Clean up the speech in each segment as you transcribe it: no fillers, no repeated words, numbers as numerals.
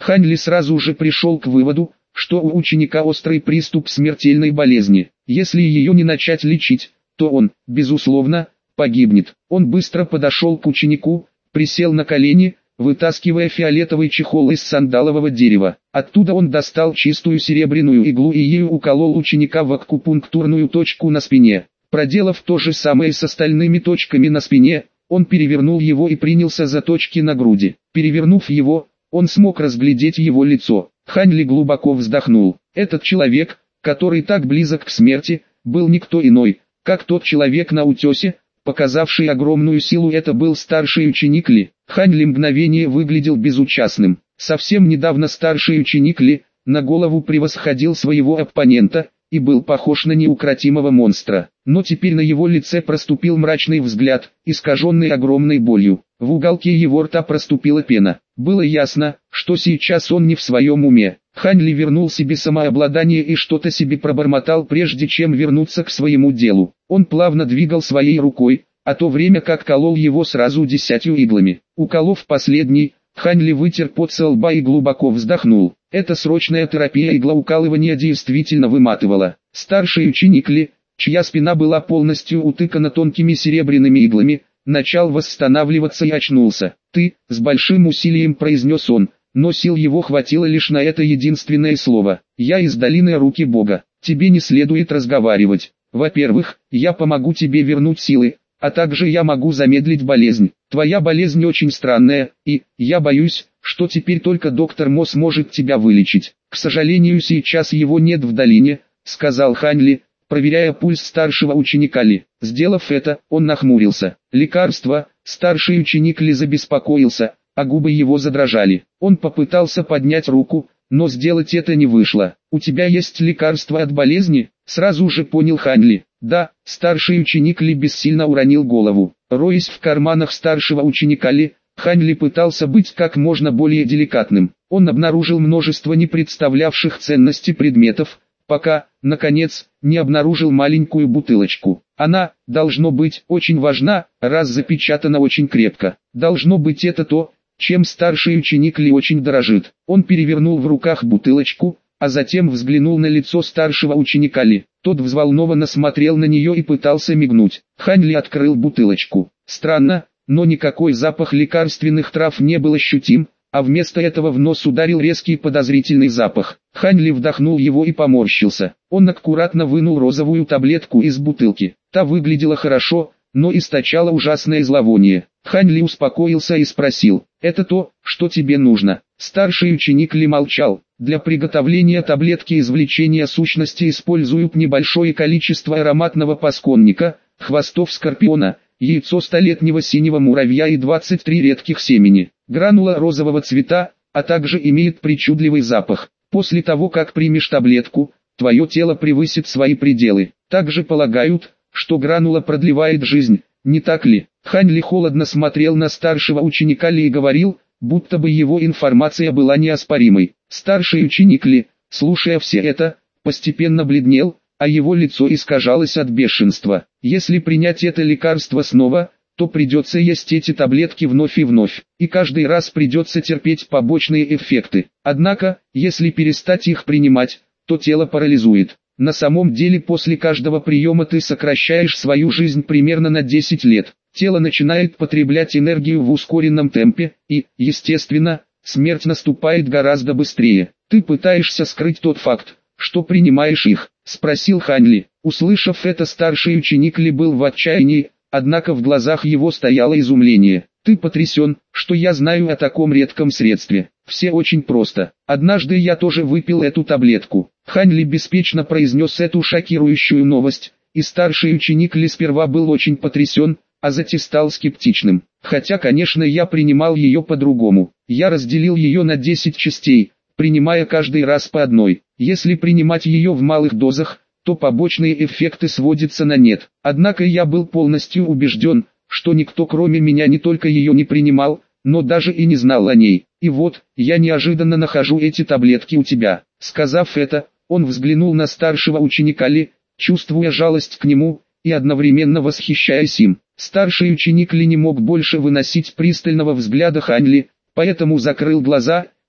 Хань Ли сразу же пришел к выводу, что у ученика острый приступ смертельной болезни. Если ее не начать лечить, то он, безусловно, погибнет. Он быстро подошел к ученику, присел на колени, вытаскивая фиолетовый чехол из сандалового дерева. Оттуда он достал чистую серебряную иглу и ею уколол ученика в акупунктурную точку на спине. Проделав то же самое с остальными точками на спине, он перевернул его и принялся за точки на груди. Перевернув его, он смог разглядеть его лицо. Хань Ли глубоко вздохнул. Этот человек, который так близок к смерти, был никто иной, как тот человек на утесе, показавший огромную силу. Это был старший ученик Ли. Хань Ли мгновение выглядел безучастным. Совсем недавно старший ученик Ли на голову превосходил своего оппонента и был похож на неукротимого монстра. Но теперь на его лице проступил мрачный взгляд, искаженный огромной болью. В уголке его рта проступила пена. Было ясно, что сейчас он не в своем уме. Хань Ли вернул себе самообладание и что-то себе пробормотал, прежде чем вернуться к своему делу. Он плавно двигал своей рукой, а то время как колол его сразу 10 иглами. Уколов последний, Хань Ли вытер пот со лба и глубоко вздохнул. Эта срочная терапия иглоукалывания действительно выматывала. Старший ученик Ли, чья спина была полностью утыкана тонкими серебряными иглами, начал восстанавливаться и очнулся. «Ты», — с большим усилием произнес он, но сил его хватило лишь на это единственное слово. «Я из долины руки Бога. Тебе не следует разговаривать. Во-первых, я помогу тебе вернуть силы, а также я могу замедлить болезнь. Твоя болезнь очень странная, и, я боюсь, что теперь только доктор Мо сможет тебя вылечить. К сожалению, сейчас его нет в долине», — сказал Хань Ли, проверяя пульс старшего ученика Ли. Сделав это, он нахмурился. «Лекарство», — старший ученик Ли забеспокоился, а губы его задрожали. Он попытался поднять руку, но сделать это не вышло. «У тебя есть лекарство от болезни?» — сразу же понял Хань Ли. «Да», — старший ученик Ли бессильно уронил голову. Роясь в карманах старшего ученика Ли, Хань Ли пытался быть как можно более деликатным. Он обнаружил множество не представлявших ценности предметов, пока, наконец, не обнаружил маленькую бутылочку. Она, должно быть, очень важна, раз запечатана очень крепко. Должно быть, это то, чем старший ученик Ли очень дорожит. Он перевернул в руках бутылочку, а затем взглянул на лицо старшего ученика Ли. Тот взволнованно смотрел на нее и пытался мигнуть. Хань Ли открыл бутылочку. Странно, но никакой запах лекарственных трав не был ощутим, а вместо этого в нос ударил резкий подозрительный запах. Хань Ли вдохнул его и поморщился. Он аккуратно вынул розовую таблетку из бутылки. Та выглядела хорошо, но источала ужасное зловоние. Хань Ли успокоился и спросил: «Это то, что тебе нужно?» Старший ученик Ли молчал. Для приготовления таблетки извлечения сущности используют небольшое количество ароматного пасконника, хвостов скорпиона, яйцо столетнего синего муравья и 23 редких семени. Гранула розового цвета, а также имеет причудливый запах. После того, как примешь таблетку, твое тело превысит свои пределы. Также полагают, что гранула продлевает жизнь, не так ли? Хань Ли холодно смотрел на старшего ученика Ли и говорил, будто бы его информация была неоспоримой. Старший ученик Ли, слушая все это, постепенно бледнел, а его лицо искажалось от бешенства. Если принять это лекарство снова, то придется есть эти таблетки вновь и вновь, и каждый раз придется терпеть побочные эффекты. Однако, если перестать их принимать, то тело парализует. На самом деле после каждого приема ты сокращаешь свою жизнь примерно на 10 лет. Тело начинает потреблять энергию в ускоренном темпе, и, естественно, смерть наступает гораздо быстрее. Ты пытаешься скрыть тот факт, что принимаешь их, спросил Хань Ли. Услышав это, старший ученик Ли был в отчаянии, однако в глазах его стояло изумление. Ты потрясен, что я знаю о таком редком средстве. Все очень просто. Однажды я тоже выпил эту таблетку. Хань Ли беспечно произнес эту шокирующую новость, и старший ученик Ли сперва был очень потрясен, а затем стал скептичным. Хотя, конечно, я принимал ее по-другому. Я разделил ее на 10 частей, принимая каждый раз по одной. Если принимать ее в малых дозах, то побочные эффекты сводятся на нет. Однако я был полностью убежден, что никто кроме меня не только ее не принимал, но даже и не знал о ней. И вот, я неожиданно нахожу эти таблетки у тебя. Сказав это, он взглянул на старшего ученика Ли, чувствуя жалость к нему, и одновременно восхищаясь им. Старший ученик Ли не мог больше выносить пристального взгляда Хань Ли, поэтому закрыл глаза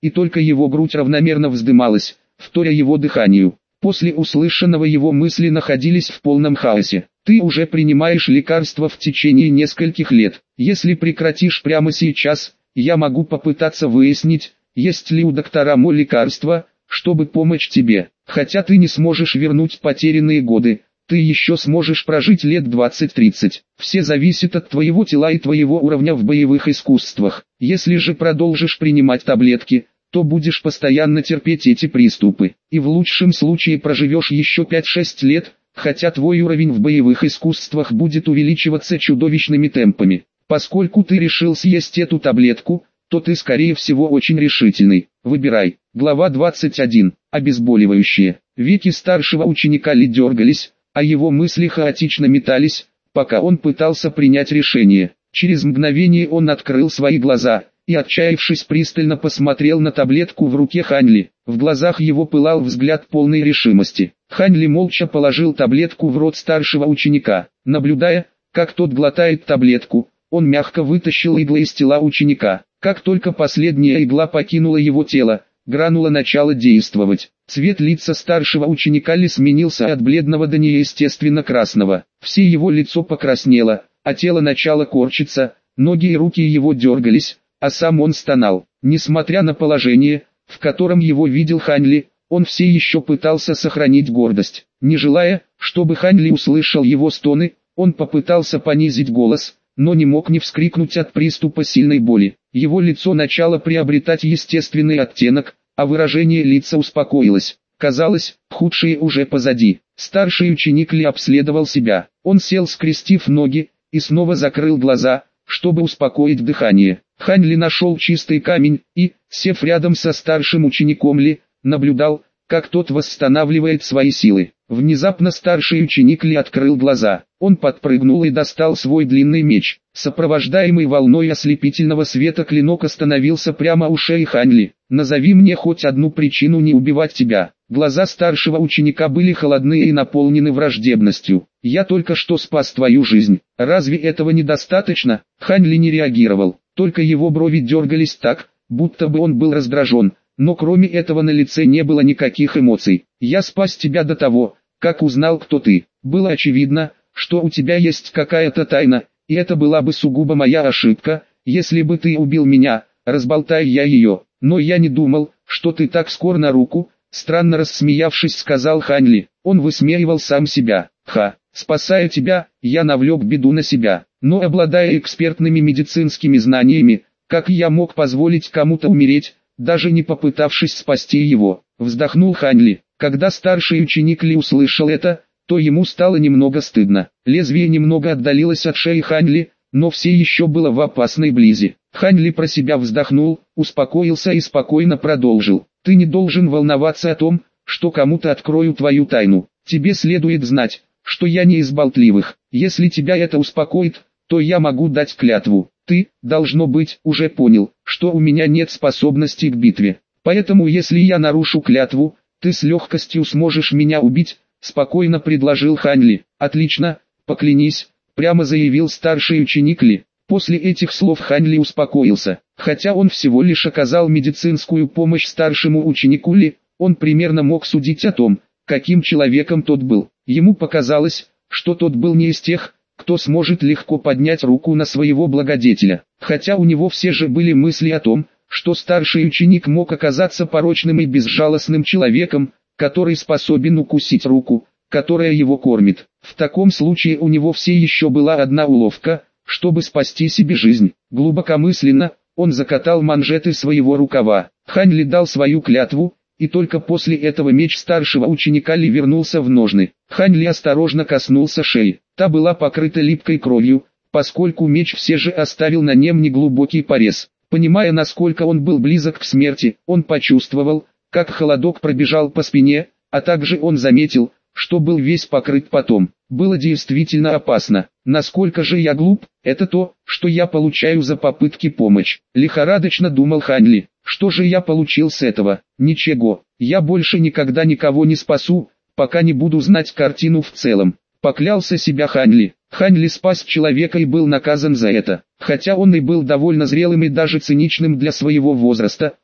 и только его грудь равномерно вздымалась, вторя его дыханию. После услышанного его мысли находились в полном хаосе. Ты уже принимаешь лекарства в течение нескольких лет. Если прекратишь прямо сейчас, я могу попытаться выяснить, есть ли у доктора Мо лекарство, чтобы помочь тебе. Хотя ты не сможешь вернуть потерянные годы, ты еще сможешь прожить лет 20-30. Все зависит от твоего тела и твоего уровня в боевых искусствах. Если же продолжишь принимать таблетки, то будешь постоянно терпеть эти приступы. И в лучшем случае проживешь еще 5-6 лет, хотя твой уровень в боевых искусствах будет увеличиваться чудовищными темпами. Поскольку ты решил съесть эту таблетку, то ты скорее всего очень решительный. Выбирай. Глава 21. Обезболивающее. Веки старшего ученика Ли дергались, а его мысли хаотично метались, пока он пытался принять решение. Через мгновение он открыл свои глаза и, отчаявшись, пристально посмотрел на таблетку в руке Хань Ли. В глазах его пылал взгляд полной решимости. Хань Ли молча положил таблетку в рот старшего ученика. Наблюдая, как тот глотает таблетку, он мягко вытащил иглы из тела ученика. Как только последняя игла покинула его тело, гранула начала действовать. Цвет лица старшего ученика Ли сменился от бледного до неестественно красного. Все его лицо покраснело, а тело начало корчиться, ноги и руки его дергались, а сам он стонал. Несмотря на положение, в котором его видел Хань Ли, он все еще пытался сохранить гордость. Не желая, чтобы Хань Ли услышал его стоны, он попытался понизить голос, но не мог не вскрикнуть от приступа сильной боли. Его лицо начало приобретать естественный оттенок, а выражение лица успокоилось. Казалось, худшее уже позади. Старший ученик Ли обследовал себя. Он сел, скрестив ноги, и снова закрыл глаза, чтобы успокоить дыхание. Хань Ли нашел чистый камень и, сев рядом со старшим учеником Ли, наблюдал, как тот восстанавливает свои силы. Внезапно старший ученик Ли открыл глаза. Он подпрыгнул и достал свой длинный меч. Сопровождаемый волной ослепительного света клинок остановился прямо у шеи Хань Ли. «Назови мне хоть одну причину не убивать тебя». Глаза старшего ученика были холодные и наполнены враждебностью. «Я только что спас твою жизнь. Разве этого недостаточно?» Хань Ли не реагировал. Только его брови дергались так, будто бы он был раздражен. Но кроме этого на лице не было никаких эмоций. «Я спас тебя до того, как узнал, кто ты. Было очевидно, что у тебя есть какая-то тайна, и это была бы сугубо моя ошибка, если бы ты убил меня, разболтая я ее. Но я не думал, что ты так скор на руку», странно рассмеявшись, сказал Хань Ли. Он высмеивал сам себя. Спасая тебя, я навлек беду на себя. Но обладая экспертными медицинскими знаниями, как я мог позволить кому-то умереть, даже не попытавшись спасти его?» Вздохнул Хань Ли. Когда старший ученик Ли услышал это, то ему стало немного стыдно. Лезвие немного отдалилось от шеи Хань Ли, но все еще было в опасной близи. Хань Ли про себя вздохнул, успокоился и спокойно продолжил. «Ты не должен волноваться о том, что кому-то открою твою тайну. Тебе следует знать, что я не из болтливых. Если тебя это успокоит, то я могу дать клятву. Ты, должно быть, уже понял, что у меня нет способностей к битве. Поэтому если я нарушу клятву, ты с легкостью сможешь меня убить», спокойно предложил Хань Ли. «Отлично, поклянись», прямо заявил старший ученик Ли. После этих слов Хань Ли успокоился. Хотя он всего лишь оказал медицинскую помощь старшему ученику Ли, он примерно мог судить о том, каким человеком тот был. Ему показалось, что тот был не из тех, кто сможет легко поднять руку на своего благодетеля. Хотя у него все же были мысли о том, что старший ученик мог оказаться порочным и безжалостным человеком, который способен укусить руку, которая его кормит. В таком случае у него все еще была одна уловка, чтобы спасти себе жизнь. Глубокомысленно, он закатал манжеты своего рукава. Хань Ли дал свою клятву, и только после этого меч старшего ученика Ли вернулся в ножны. Хань Ли осторожно коснулся шеи. Та была покрыта липкой кровью, поскольку меч все же оставил на нем неглубокий порез. Понимая, насколько он был близок к смерти, он почувствовал, как холодок пробежал по спине, а также он заметил, что был весь покрыт потом. Было действительно опасно. «Насколько же я глуп, это то, что я получаю за попытки помочь», лихорадочно думал Хань Ли. «Что же я получил с этого? Ничего, я больше никогда никого не спасу, пока не буду знать картину в целом», поклялся себя Хань Ли. Хань Ли спас человека и был наказан за это. Хотя он и был довольно зрелым и даже циничным для своего возраста,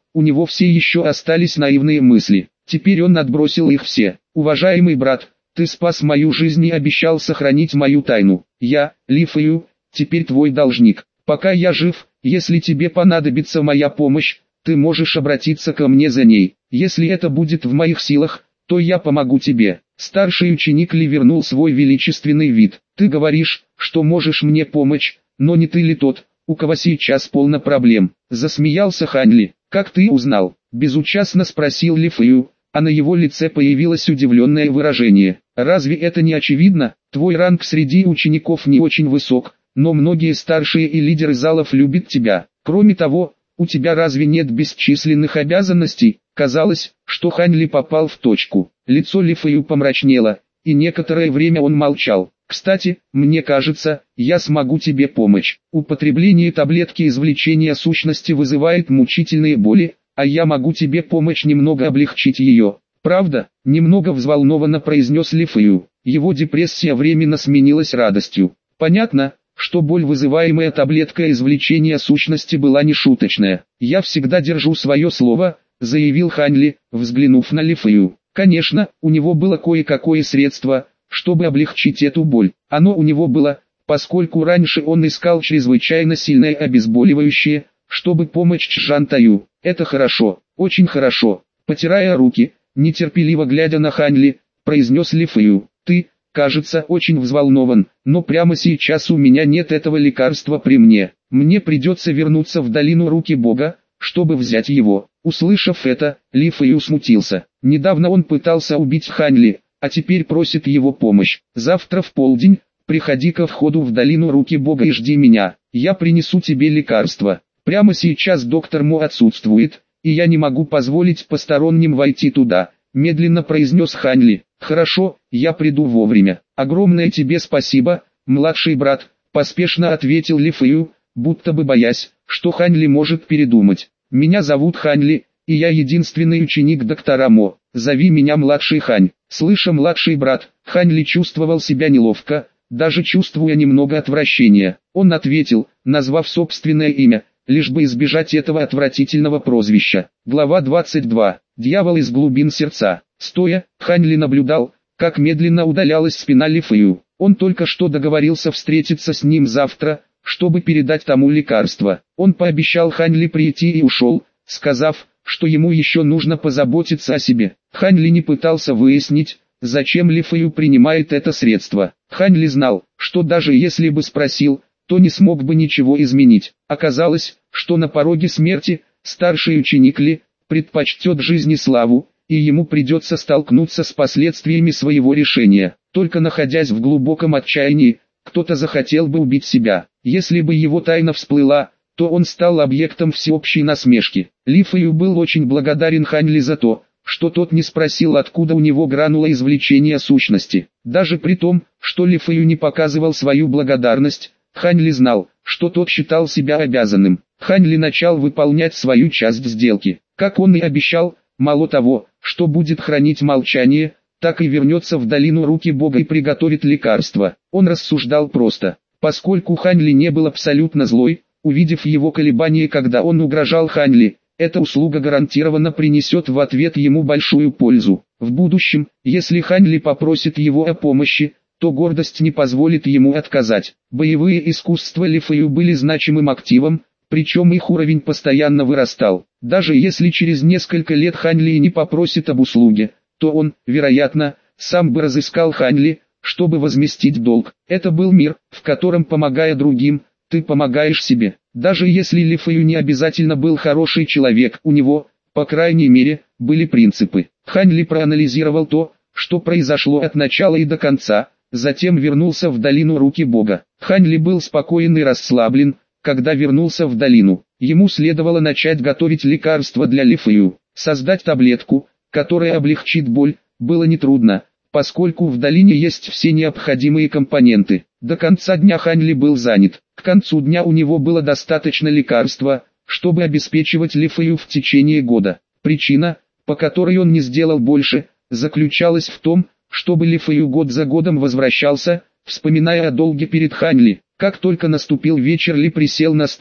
у него все еще остались наивные мысли. Теперь он отбросил их все. «Уважаемый брат, ты спас мою жизнь и обещал сохранить мою тайну. Я, Ли Фэю, теперь твой должник. Пока я жив, если тебе понадобится моя помощь, ты можешь обратиться ко мне за ней. Если это будет в моих силах, то я помогу тебе». Старший ученик Ли вернул свой величественный вид. «Ты говоришь, что можешь мне помочь, но не ты ли тот, у кого сейчас полно проблем?» Засмеялся Хань Ли. «Как ты узнал?» Безучастно спросил Ли Фэю, а на его лице появилось удивленное выражение. «Разве это не очевидно? Твой ранг среди учеников не очень высок, но многие старшие и лидеры залов любят тебя. Кроме того, у тебя разве нет бесчисленных обязанностей?» Казалось, что Хань Ли попал в точку. Лицо Ли Фэю помрачнело, и некоторое время он молчал. «Кстати, мне кажется, я смогу тебе помочь. Употребление таблетки извлечения сущности вызывает мучительные боли, а я могу тебе помочь немного облегчить ее. Правда?» Немного взволнованно произнес Ли Фэю. Его депрессия временно сменилась радостью. Понятно, что боль, вызываемая таблеткой извлечения сущности, была нешуточная. «Я всегда держу свое слово», — заявил Хань Ли, взглянув на Ли Фэю. Конечно, у него было кое-какое средство, чтобы облегчить эту боль. Оно у него было, поскольку раньше он искал чрезвычайно сильное обезболивающее, чтобы помочь Чжантаю. «Это хорошо, очень хорошо». Потирая руки, нетерпеливо глядя на Хань Ли, произнес Ли Фэю. «Ты, кажется, очень взволнован, но прямо сейчас у меня нет этого лекарства при мне. Мне придется вернуться в долину Руки Бога, чтобы взять его». Услышав это, Ли Фэю смутился. Недавно он пытался убить Хань Ли, а теперь просит его помощь. «Завтра в полдень, приходи ко входу в долину Руки Бога и жди меня. Я принесу тебе лекарство. Прямо сейчас доктор Мо отсутствует, и я не могу позволить посторонним войти туда», — медленно произнес Хань Ли. «Хорошо, я приду вовремя. Огромное тебе спасибо, младший брат», — поспешно ответил Ли Фэю, будто бы боясь, что Хань Ли может передумать. «Меня зовут Хань Ли, и я единственный ученик доктора Мо. Зови меня младший Хань». Слыша «младший брат», Хань Ли чувствовал себя неловко, даже чувствуя немного отвращения. Он ответил, назвав собственное имя, лишь бы избежать этого отвратительного прозвища. Глава 22. Дьявол из глубин сердца. Стоя, Хань Ли наблюдал, как медленно удалялась спина Ли Фэю. Он только что договорился встретиться с ним завтра, чтобы передать тому лекарство. Он пообещал Хань Ли прийти и ушел, сказав, что ему еще нужно позаботиться о себе. Хань Ли не пытался выяснить, зачем Ли Фэю принимает это средство. Хань Ли знал, что даже если бы спросил, то не смог бы ничего изменить. Оказалось, что на пороге смерти, старший ученик Ли, предпочтет жизни славу, и ему придется столкнуться с последствиями своего решения. Только находясь в глубоком отчаянии, кто-то захотел бы убить себя. Если бы его тайна всплыла, то он стал объектом всеобщей насмешки. Ли Фэю был очень благодарен Хань Ли за то, что тот не спросил, откуда у него гранула извлечения сущности. Даже при том, что Ли Фэю не показывал свою благодарность, Хань Ли знал, что тот считал себя обязанным. Хань Ли начал выполнять свою часть сделки. Как он и обещал, мало того, что будет хранить молчание, так и вернется в долину Руки Бога и приготовит лекарство. Он рассуждал просто. Поскольку Хань Ли не был абсолютно злой, увидев его колебания, когда он угрожал Хань Ли, эта услуга гарантированно принесет в ответ ему большую пользу. В будущем, если Хань Ли попросит его о помощи, то гордость не позволит ему отказать. Боевые искусства Ли Фэю были значимым активом, причем их уровень постоянно вырастал. Даже если через несколько лет Хань Ли не попросит об услуге, то он, вероятно, сам бы разыскал Хань Ли, чтобы возместить долг. Это был мир, в котором, помогая другим, ты помогаешь себе. Даже если Ли Фэю не обязательно был хороший человек, у него, по крайней мере, были принципы. Хань Ли проанализировал то, что произошло от начала и до конца, затем вернулся в долину Руки Бога. Хань Ли был спокоен и расслаблен, когда вернулся в долину. Ему следовало начать готовить лекарство для Ли Фэю. Создать таблетку, которая облегчит боль, было нетрудно, поскольку в долине есть все необходимые компоненты. До конца дня Хань Ли был занят. К концу дня у него было достаточно лекарства, чтобы обеспечивать Ли Фэю в течение года. Причина, по которой он не сделал больше, заключалась в том, чтобы Ли Фэю год за годом возвращался, вспоминая о долге перед Хань Ли. Как только наступил вечер, Ли присел на стул,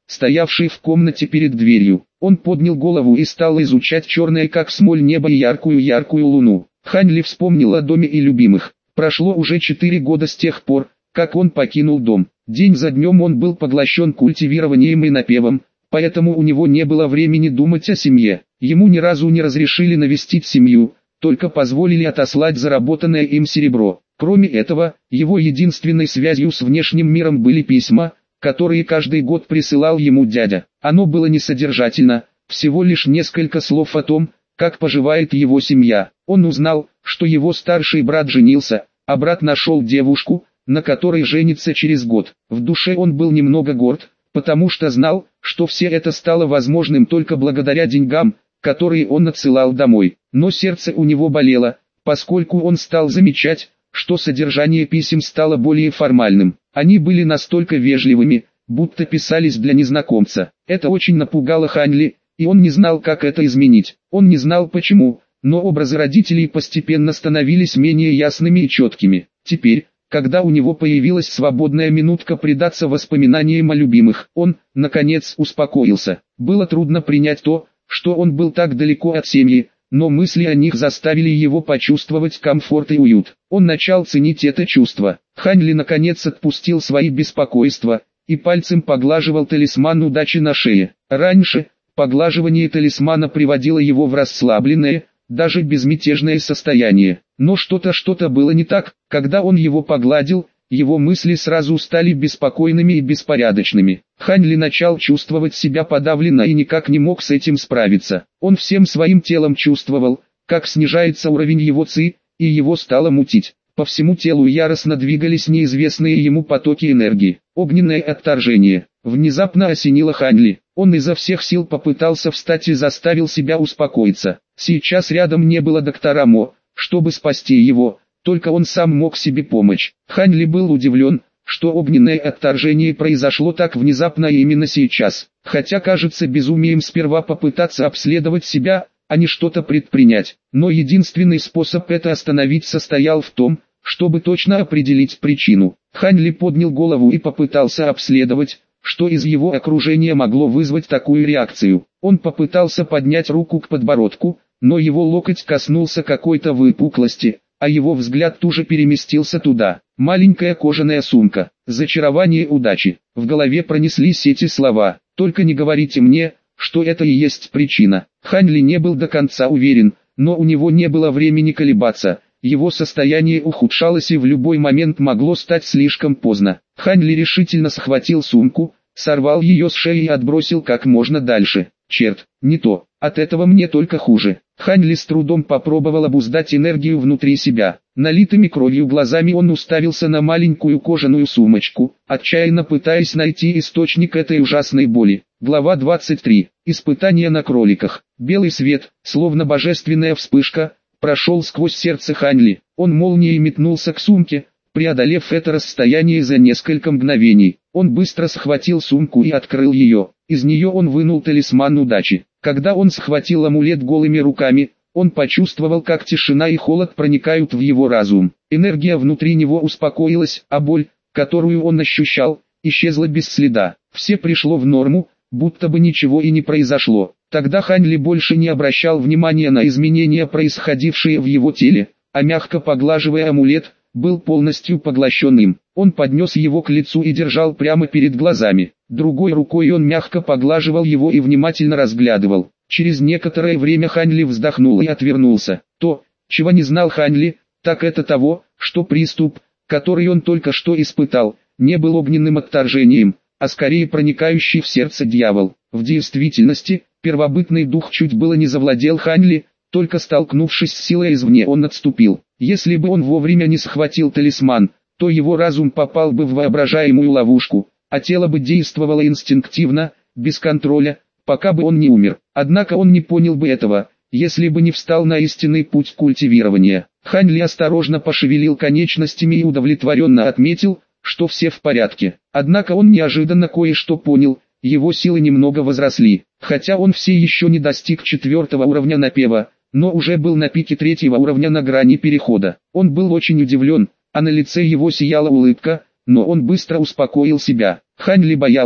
стоявший в комнате перед дверью. Он поднял голову и стал изучать черное как смоль небо и яркую луну. Хань Ли вспомнил о доме и любимых. Прошло уже 4 года с тех пор, как он покинул дом. День за днем он был поглощен культивированием и напевом, поэтому у него не было времени думать о семье. Ему ни разу не разрешили навестить семью, только позволили отослать заработанное им серебро. Кроме этого, его единственной связью с внешним миром были письма, которые каждый год присылал ему дядя. Оно было несодержательно, всего лишь несколько слов о том, как поживает его семья. Он узнал, что его старший брат женился, а брат нашел девушку, на которой женится через год. В душе он был немного горд, потому что знал, что все это стало возможным только благодаря деньгам, которые он отсылал домой. Но сердце у него болело, поскольку он стал замечать, что содержание писем стало более формальным. Они были настолько вежливыми, будто писались для незнакомца. Это очень напугало Хань Ли, и он не знал, как это изменить. Он не знал почему, но образы родителей постепенно становились менее ясными и четкими. Теперь, когда у него появилась свободная минутка предаться воспоминаниям о любимых, он, наконец, успокоился. Было трудно принять то, что он был так далеко от семьи, но мысли о них заставили его почувствовать комфорт и уют. Он начал ценить это чувство. Хань Ли наконец отпустил свои беспокойства и пальцем поглаживал талисман удачи на шее. Раньше, поглаживание талисмана приводило его в расслабленное, даже безмятежное состояние. Но что-то было не так. Когда он его погладил, его мысли сразу стали беспокойными и беспорядочными. Хань Ли начал чувствовать себя подавленно и никак не мог с этим справиться. Он всем своим телом чувствовал, как снижается уровень его ци, и его стало мутить. По всему телу яростно двигались неизвестные ему потоки энергии. Огненное отторжение. Внезапно осенило Хань Ли. Он изо всех сил попытался встать и заставил себя успокоиться. Сейчас рядом не было доктора Мо, чтобы спасти его. Только он сам мог себе помочь. Хань Ли был удивлен, что огненное отторжение произошло так внезапно и именно сейчас. Хотя кажется безумием сперва попытаться обследовать себя, а не что-то предпринять. Но единственный способ это остановить состоял в том, чтобы точно определить причину. Хань Ли поднял голову и попытался обследовать, что из его окружения могло вызвать такую реакцию. Он попытался поднять руку к подбородку, но его локоть коснулся какой-то выпуклости, а его взгляд тут же переместился туда. Маленькая кожаная сумка. Зачарование удачи. В голове пронеслись эти слова. Только не говорите мне, что это и есть причина. Хань Ли не был до конца уверен, но у него не было времени колебаться. Его состояние ухудшалось и в любой момент могло стать слишком поздно. Хань Ли решительно схватил сумку, сорвал ее с шеи и отбросил как можно дальше. Черт, не то. От этого мне только хуже. Хань Ли с трудом попробовал обуздать энергию внутри себя. Налитыми кровью глазами он уставился на маленькую кожаную сумочку, отчаянно пытаясь найти источник этой ужасной боли. Глава 23. Испытание на кроликах. Белый свет, словно божественная вспышка, прошел сквозь сердце Хань Ли. Он молнией метнулся к сумке, преодолев это расстояние за несколько мгновений. Он быстро схватил сумку и открыл ее. Из нее он вынул талисман удачи. Когда он схватил амулет голыми руками, он почувствовал, как тишина и холод проникают в его разум. Энергия внутри него успокоилась, а боль, которую он ощущал, исчезла без следа. Все пришло в норму, будто бы ничего и не произошло. Тогда Хань Ли больше не обращал внимания на изменения, происходившие в его теле, а мягко поглаживая амулет, был полностью поглощен им. Он поднес его к лицу и держал прямо перед глазами. Другой рукой он мягко поглаживал его и внимательно разглядывал. Через некоторое время Хань Ли вздохнул и отвернулся. То, чего не знал Хань Ли, так это того, что приступ, который он только что испытал, не был огненным отторжением, а скорее проникающий в сердце дьявол. В действительности, первобытный дух чуть было не завладел Хань Ли, только столкнувшись с силой извне он отступил. Если бы он вовремя не схватил талисман, то его разум попал бы в воображаемую ловушку, а тело бы действовало инстинктивно, без контроля, пока бы он не умер. Однако он не понял бы этого, если бы не встал на истинный путь культивирования. Хань Ли осторожно пошевелил конечностями и удовлетворенно отметил, что все в порядке. Однако он неожиданно кое-что понял, его силы немного возросли. Хотя он все еще не достиг 4-го уровня напева, но уже был на пике 3-го уровня на грани перехода. Он был очень удивлен, а на лице его сияла улыбка, но он быстро успокоил себя. Хань Ли боялся,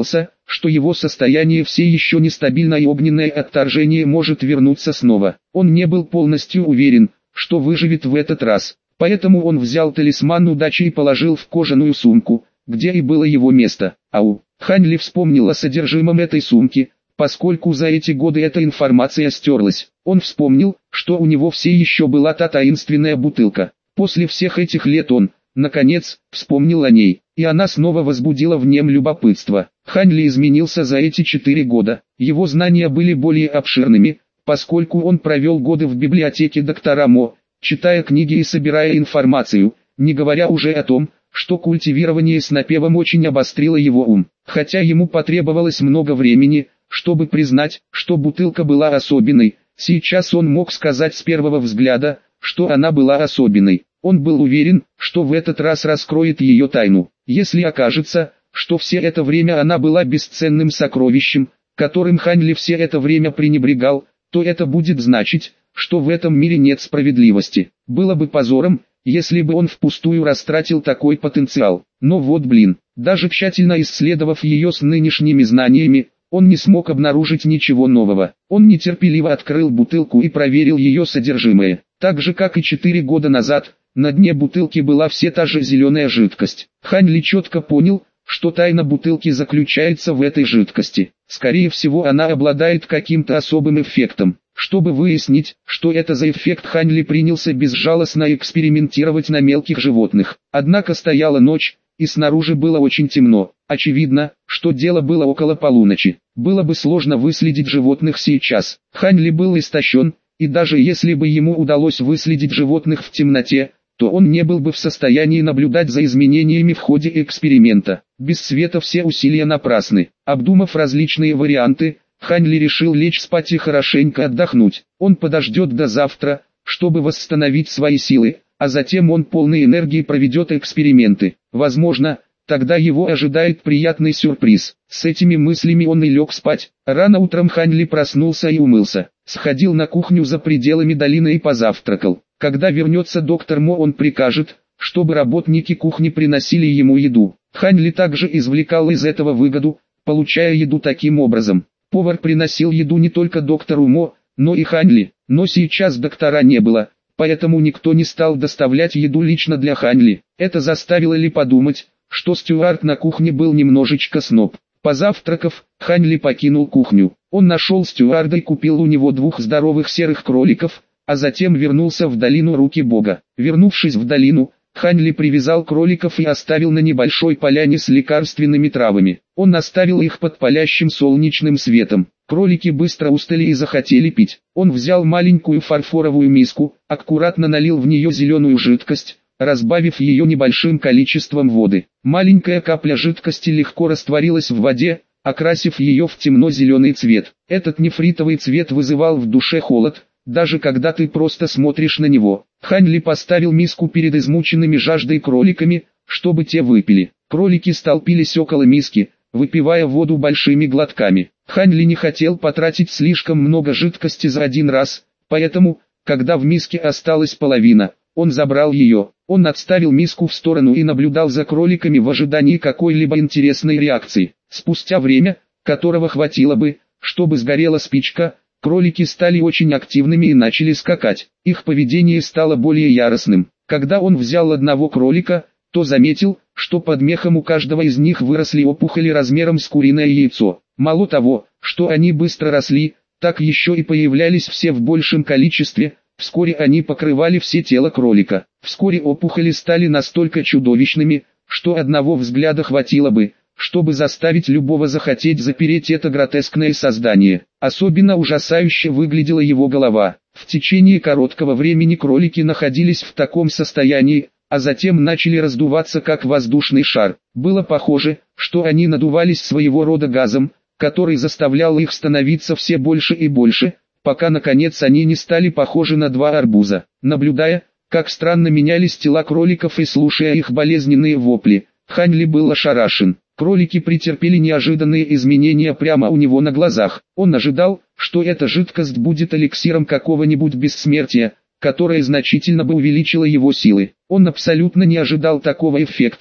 что его состояние все еще нестабильно и огненное отторжение может вернуться снова. Он не был полностью уверен, что выживет в этот раз, поэтому он взял талисман удачи и положил в кожаную сумку, где и было его место. Хань Ли вспомнил о содержимом этой сумки, поскольку за эти годы эта информация стерлась. Он вспомнил, что у него все еще была та таинственная бутылка. После всех этих лет он, наконец, вспомнил о ней, и она снова возбудила в нем любопытство. Хань Ли изменился за эти 4 года. Его знания были более обширными, поскольку он провел годы в библиотеке доктора Мо, читая книги и собирая информацию, не говоря уже о том, что культивирование с напевом очень обострило его ум. Хотя ему потребовалось много времени, чтобы признать, что бутылка была особенной, сейчас он мог сказать с первого взгляда, что она была особенной. Он был уверен, что в этот раз раскроет ее тайну. Если окажется, что все это время она была бесценным сокровищем, которым Хань Ли все это время пренебрегал, то это будет значить, что в этом мире нет справедливости. Было бы позором, если бы он впустую растратил такой потенциал. Но вот даже тщательно исследовав ее с нынешними знаниями, он не смог обнаружить ничего нового. Он нетерпеливо открыл бутылку и проверил ее содержимое. Так же как и 4 года назад, на дне бутылки была все та же зеленая жидкость. Хань Ли четко понял, что тайна бутылки заключается в этой жидкости. Скорее всего, она обладает каким-то особым эффектом. Чтобы выяснить, что это за эффект, Хань Ли принялся безжалостно экспериментировать на мелких животных. Однако стояла ночь, и снаружи было очень темно. Очевидно, что дело было около полуночи. Было бы сложно выследить животных сейчас. Хань Ли был истощен, и даже если бы ему удалось выследить животных в темноте, то он не был бы в состоянии наблюдать за изменениями в ходе эксперимента. Без света все усилия напрасны. Обдумав различные варианты, Хань Ли решил лечь спать и хорошенько отдохнуть. Он подождет до завтра, чтобы восстановить свои силы, а затем он полной энергии проведет эксперименты. Возможно, тогда его ожидает приятный сюрприз. С этими мыслями он и лег спать. Рано утром Хань Ли проснулся и умылся. Сходил на кухню за пределами долины и позавтракал. Когда вернется доктор Мо, он прикажет, чтобы работники кухни приносили ему еду. Хань Ли также извлекал из этого выгоду, получая еду таким образом. Повар приносил еду не только доктору Мо, но и Хань Ли. Но сейчас доктора не было, поэтому никто не стал доставлять еду лично для Хань Ли. Это заставило Ли подумать, что стюард на кухне был немножечко сноб. Позавтракав, Хань Ли покинул кухню. Он нашел стюарда и купил у него 2 здоровых серых кроликов, а затем вернулся в долину Руки Бога. Вернувшись в долину, Хань Ли привязал кроликов и оставил на небольшой поляне с лекарственными травами. Он оставил их под палящим солнечным светом. Кролики быстро устали и захотели пить. Он взял маленькую фарфоровую миску, аккуратно налил в нее зеленую жидкость, разбавив ее небольшим количеством воды. Маленькая капля жидкости легко растворилась в воде, окрасив ее в темно-зеленый цвет. Этот нефритовый цвет вызывал в душе холод, даже когда ты просто смотришь на него. Хань Ли поставил миску перед измученными жаждой кроликами, чтобы те выпили. Кролики столпились около миски, выпивая воду большими глотками. Хань Ли не хотел потратить слишком много жидкости за один раз, поэтому, когда в миске осталась половина, он забрал ее. Он отставил миску в сторону и наблюдал за кроликами в ожидании какой-либо интересной реакции. Спустя время, которого хватило бы, чтобы сгорела спичка, кролики стали очень активными и начали скакать. Их поведение стало более яростным. Когда он взял одного кролика, то заметил, что под мехом у каждого из них выросли опухоли размером с куриное яйцо. Мало того, что они быстро росли, так еще и появлялись все в большем количестве. Вскоре они покрывали все тело кролика. Вскоре опухоли стали настолько чудовищными, что одного взгляда хватило бы, чтобы заставить любого захотеть запереть это гротескное создание. Особенно ужасающе выглядела его голова. В течение короткого времени кролики находились в таком состоянии, а затем начали раздуваться как воздушный шар. Было похоже, что они надувались своего рода газом, который заставлял их становиться все больше и больше, пока наконец они не стали похожи на 2 арбуза. Наблюдая, как странно менялись тела кроликов и слушая их болезненные вопли, Хань Ли был ошарашен. Кролики претерпели неожиданные изменения прямо у него на глазах. Он ожидал, что эта жидкость будет эликсиром какого-нибудь бессмертия, которое значительно бы увеличило его силы. Он абсолютно не ожидал такого эффекта,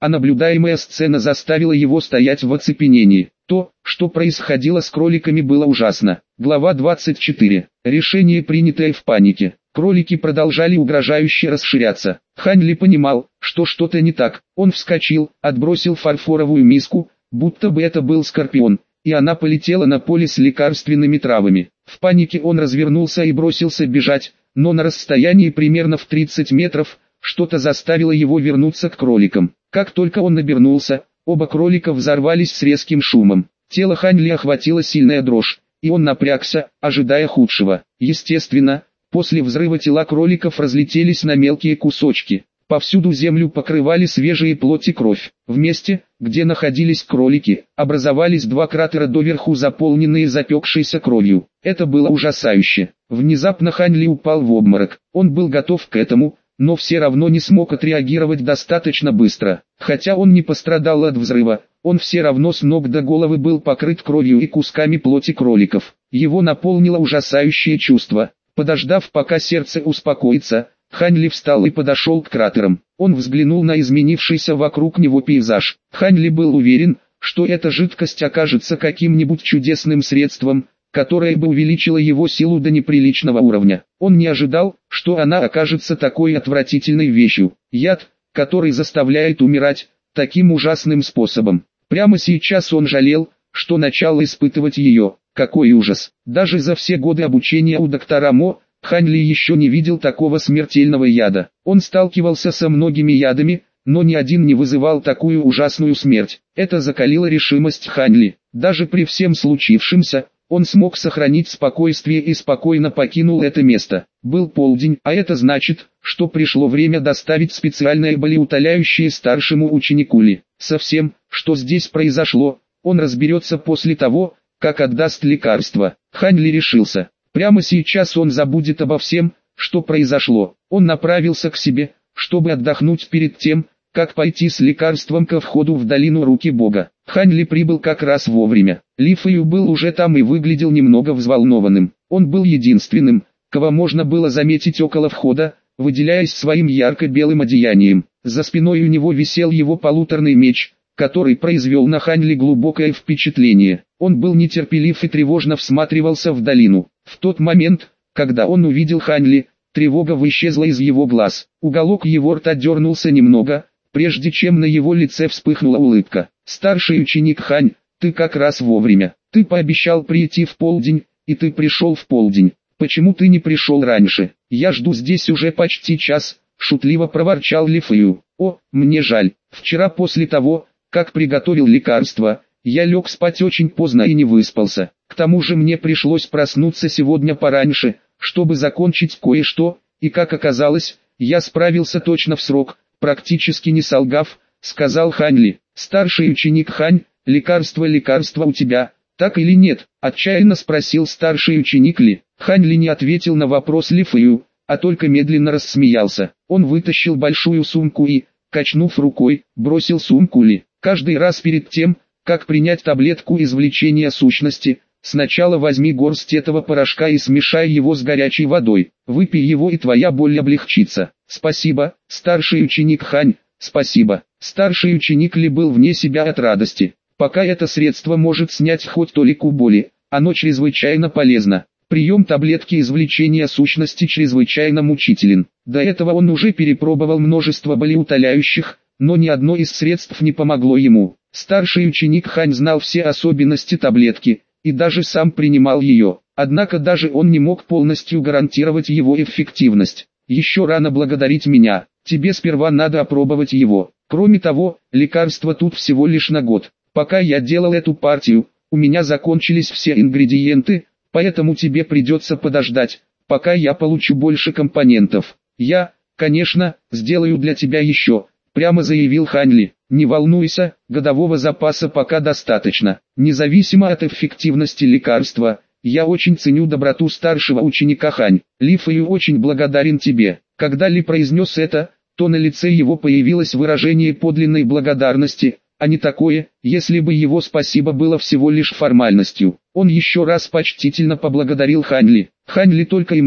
а наблюдаемая сцена заставила его стоять в оцепенении. То, что происходило с кроликами, было ужасно. Глава 24. Решение, принятое в панике. Кролики продолжали угрожающе расширяться. Хань Ли понимал, что что-то не так. Он вскочил, отбросил фарфоровую миску, будто бы это был скорпион, и она полетела на поле с лекарственными травами. В панике он развернулся и бросился бежать, но на расстоянии примерно в 30 метров, что-то заставило его вернуться к кроликам. Как только он обернулся, оба кролика взорвались с резким шумом. Тело Хань Ли охватила сильная дрожь, и он напрягся, ожидая худшего. Естественно, после взрыва тела кроликов разлетелись на мелкие кусочки. Повсюду землю покрывали свежие плоть и кровь. В месте, где находились кролики, образовались два кратера доверху, заполненные запекшейся кровью. Это было ужасающе. Внезапно Хань Ли упал в обморок. Он был готов к этому, но все равно не смог отреагировать достаточно быстро. Хотя он не пострадал от взрыва, он все равно с ног до головы был покрыт кровью и кусками плоти кроликов. Его наполнило ужасающее чувство. Подождав, пока сердце успокоится, Хань Ли встал и подошел к кратерам. Он взглянул на изменившийся вокруг него пейзаж. Хань Ли был уверен, что эта жидкость окажется каким-нибудь чудесным средством, которое бы увеличило его силу до неприличного уровня. Он не ожидал, что она окажется такой отвратительной вещью. Яд, который заставляет умирать таким ужасным способом. Прямо сейчас он жалел, что начал испытывать ее. Какой ужас! Даже за все годы обучения у доктора Мо, Хань Ли еще не видел такого смертельного яда. Он сталкивался со многими ядами, но ни один не вызывал такую ужасную смерть. Это закалило решимость Хань Ли. Даже при всем случившемся, он смог сохранить спокойствие и спокойно покинул это место. Был полдень, а это значит, что пришло время доставить специальное болеутоляющее старшему ученику Ли. Со всем, что здесь произошло, он разберется после того, как отдаст лекарство. Хань Ли решился. Прямо сейчас он забудет обо всем, что произошло. Он направился к себе, чтобы отдохнуть перед тем, как пойти с лекарством ко входу в долину руки Бога. Хань Ли прибыл как раз вовремя. Ли Фэю был уже там и выглядел немного взволнованным. Он был единственным, кого можно было заметить около входа, выделяясь своим ярко-белым одеянием. За спиной у него висел его полуторный меч, который произвел на Хань Ли глубокое впечатление. Он был нетерпелив и тревожно всматривался в долину. В тот момент, когда он увидел Хань Ли, тревога исчезла из его глаз. Уголок его рта дернулся немного, прежде чем на его лице вспыхнула улыбка. «Старший ученик Хань, ты как раз вовремя. Ты пообещал прийти в полдень, и ты пришел в полдень. Почему ты не пришел раньше? Я жду здесь уже почти час», — шутливо проворчал Ли Фэю. «О, мне жаль. Вчера после того, как приготовил лекарство, я лег спать очень поздно и не выспался. К тому же мне пришлось проснуться сегодня пораньше, чтобы закончить кое-что, и как оказалось, я справился точно в срок, практически не солгав», — сказал Хань Ли. «Старший ученик Хань, лекарство у тебя, так или нет?» — отчаянно спросил старший ученик Ли. Хань Ли не ответил на вопрос Ли Фэю, а только медленно рассмеялся. Он вытащил большую сумку и, качнув рукой, бросил сумку Ли. «Каждый раз перед тем, как принять таблетку извлечения сущности, сначала возьми горсть этого порошка и смешай его с горячей водой. Выпей его, и твоя боль облегчится». «Спасибо, старший ученик Хань, спасибо». Старший ученик Ли был вне себя от радости. Пока это средство может снять хоть толику боли, оно чрезвычайно полезно. Прием таблетки извлечения сущности чрезвычайно мучителен. До этого он уже перепробовал множество болеутоляющих, но ни одно из средств не помогло ему. Старший ученик Хань знал все особенности таблетки, и даже сам принимал ее. Однако даже он не мог полностью гарантировать его эффективность. «Еще рано благодарить меня, тебе сперва надо опробовать его. Кроме того, лекарство тут всего лишь на год. Пока я делал эту партию, у меня закончились все ингредиенты, поэтому тебе придется подождать, пока я получу больше компонентов. Я, конечно, сделаю для тебя еще», — прямо заявил Хань Ли. «Не волнуйся, годового запаса пока достаточно. Независимо от эффективности лекарства, я очень ценю доброту старшего ученика Хань. Ли Фэю очень благодарен тебе». Когда Ли произнес это, то на лице его появилось выражение подлинной благодарности, а не такое, если бы его спасибо было всего лишь формальностью. Он еще раз почтительно поблагодарил Хань Ли. Хань Ли только и мог,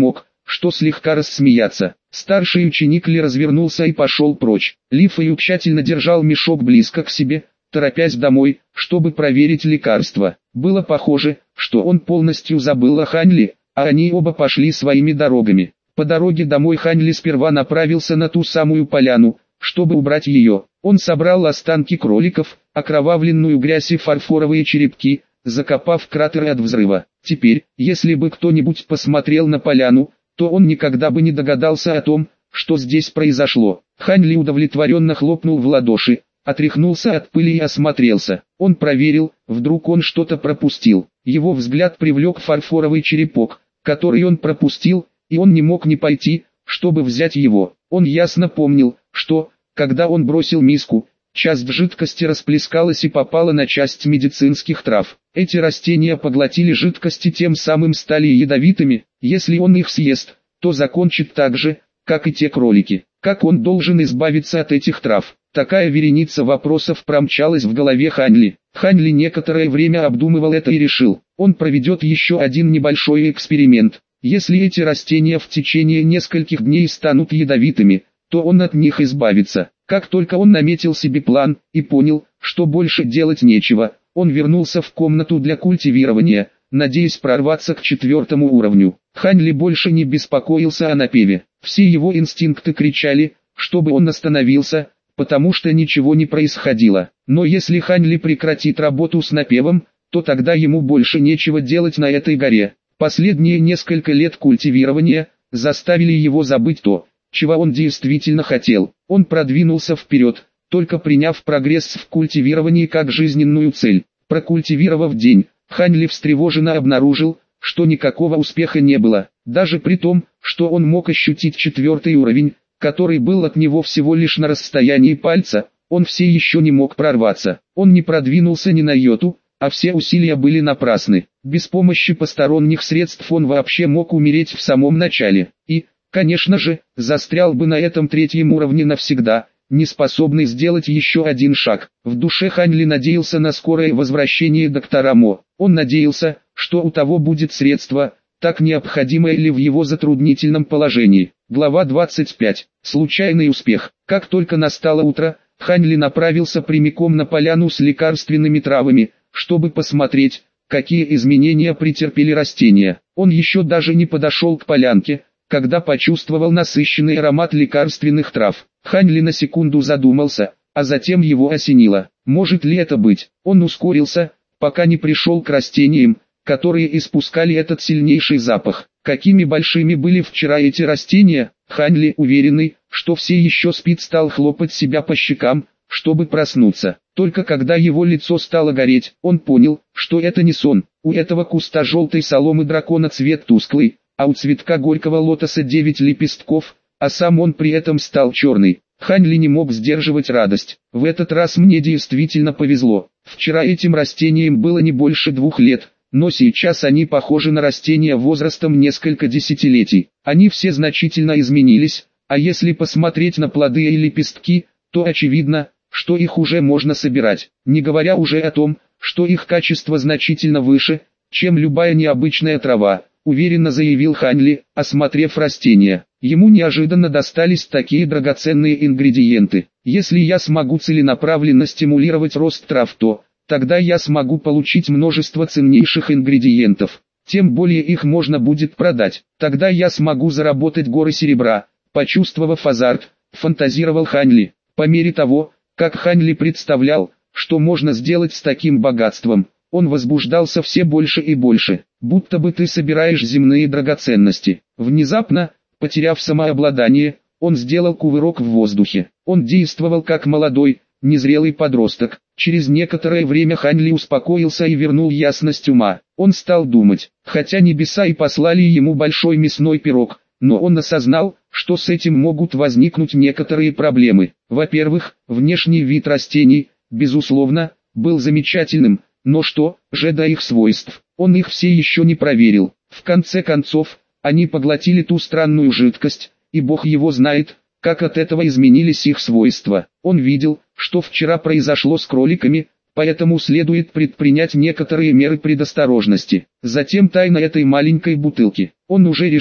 что слегка рассмеяться. Старший ученик Ли развернулся и пошел прочь. Ли Фэю тщательно держал мешок близко к себе, торопясь домой, чтобы проверить лекарство. Было похоже, что он полностью забыл о Хань Ли, а они оба пошли своими дорогами. По дороге домой Хань Ли сперва направился на ту самую поляну, чтобы убрать ее. Он собрал останки кроликов, окровавленную грязь и фарфоровые черепки, закопав кратеры от взрыва. Теперь, если бы кто-нибудь посмотрел на поляну, то он никогда бы не догадался о том, что здесь произошло. Хань Ли удовлетворенно хлопнул в ладоши, отряхнулся от пыли и осмотрелся. Он проверил, вдруг он что-то пропустил. Его взгляд привлек фарфоровый черепок, который он пропустил, и он не мог не пойти, чтобы взять его. Он ясно помнил, что, когда он бросил миску, часть жидкости расплескалась и попала на часть медицинских трав. Эти растения поглотили жидкость и тем самым стали ядовитыми. Если он их съест, то закончит так же, как и те кролики. Как он должен избавиться от этих трав? Такая вереница вопросов промчалась в голове Хань Ли. Хань Ли некоторое время обдумывал это и решил, он проведет еще один небольшой эксперимент. Если эти растения в течение нескольких дней станут ядовитыми, то он от них избавится. Как только он наметил себе план и понял, что больше делать нечего, он вернулся в комнату для культивирования, надеясь прорваться к 4-му уровню. Хань Ли больше не беспокоился о напеве. Все его инстинкты кричали, чтобы он остановился, потому что ничего не происходило. Но если Хань Ли прекратит работу с напевом, то тогда ему больше нечего делать на этой горе. Последние несколько лет культивирования заставили его забыть то, чего он действительно хотел. Он продвинулся вперед, только приняв прогресс в культивировании как жизненную цель. Прокультивировав день, Хань Ли встревоженно обнаружил, что никакого успеха не было. Даже при том, что он мог ощутить 4-й уровень, который был от него всего лишь на расстоянии пальца, он все еще не мог прорваться. Он не продвинулся ни на йоту, а все усилия были напрасны. Без помощи посторонних средств он вообще мог умереть в самом начале. И, конечно же, застрял бы на этом 3-м уровне навсегда, не способный сделать еще один шаг. В душе Хань Ли надеялся на скорое возвращение доктора Мо. Он надеялся, что у того будет средство, так необходимое ли в его затруднительном положении. Глава 25. Случайный успех. Как только настало утро, Хань Ли направился прямиком на поляну с лекарственными травами, чтобы посмотреть, какие изменения претерпели растения. Он еще даже не подошел к полянке, когда почувствовал насыщенный аромат лекарственных трав. Хань Ли на секунду задумался, а затем его осенило. Может ли это быть? Он ускорился, пока не пришел к растениям, которые испускали этот сильнейший запах. Какими большими были вчера эти растения? Хань Ли, уверенный, что все еще спит, стал хлопать себя по щекам, чтобы проснуться. Только когда его лицо стало гореть, он понял, что это не сон. У этого куста желтой соломы дракона цвет тусклый, а у цветка горького лотоса 9 лепестков, а сам он при этом стал черный. Хань Ли не мог сдерживать радость. В этот раз мне действительно повезло. Вчера этим растениям было не больше 2 лет, но сейчас они похожи на растения возрастом несколько десятилетий. Они все значительно изменились, а если посмотреть на плоды и лепестки, то очевидно, что их уже можно собирать, не говоря уже о том, что их качество значительно выше, чем любая необычная трава, уверенно заявил Хань Ли, осмотрев растения. Ему неожиданно достались такие драгоценные ингредиенты. Если я смогу целенаправленно стимулировать рост трав, то тогда я смогу получить множество ценнейших ингредиентов. Тем более их можно будет продать. Тогда я смогу заработать горы серебра. Почувствовав азарт, фантазировал Хань Ли. По мере того, как Хань Ли представлял, что можно сделать с таким богатством, он возбуждался все больше и больше, будто бы ты собираешь земные драгоценности. Внезапно, потеряв самообладание, он сделал кувырок в воздухе. Он действовал как молодой, незрелый подросток. Через некоторое время Хань Ли успокоился и вернул ясность ума. Он стал думать, хотя небеса и послали ему большой мясной пирог, но он осознал, что с этим могут возникнуть некоторые проблемы. Во-первых, внешний вид растений, безусловно, был замечательным, но что же до их свойств? Он их все еще не проверил. В конце концов, они поглотили ту странную жидкость, и Бог его знает, как от этого изменились их свойства. Он видел, что вчера произошло с кроликами, поэтому следует предпринять некоторые меры предосторожности. Затем тайна этой маленькой бутылки. Он уже решил,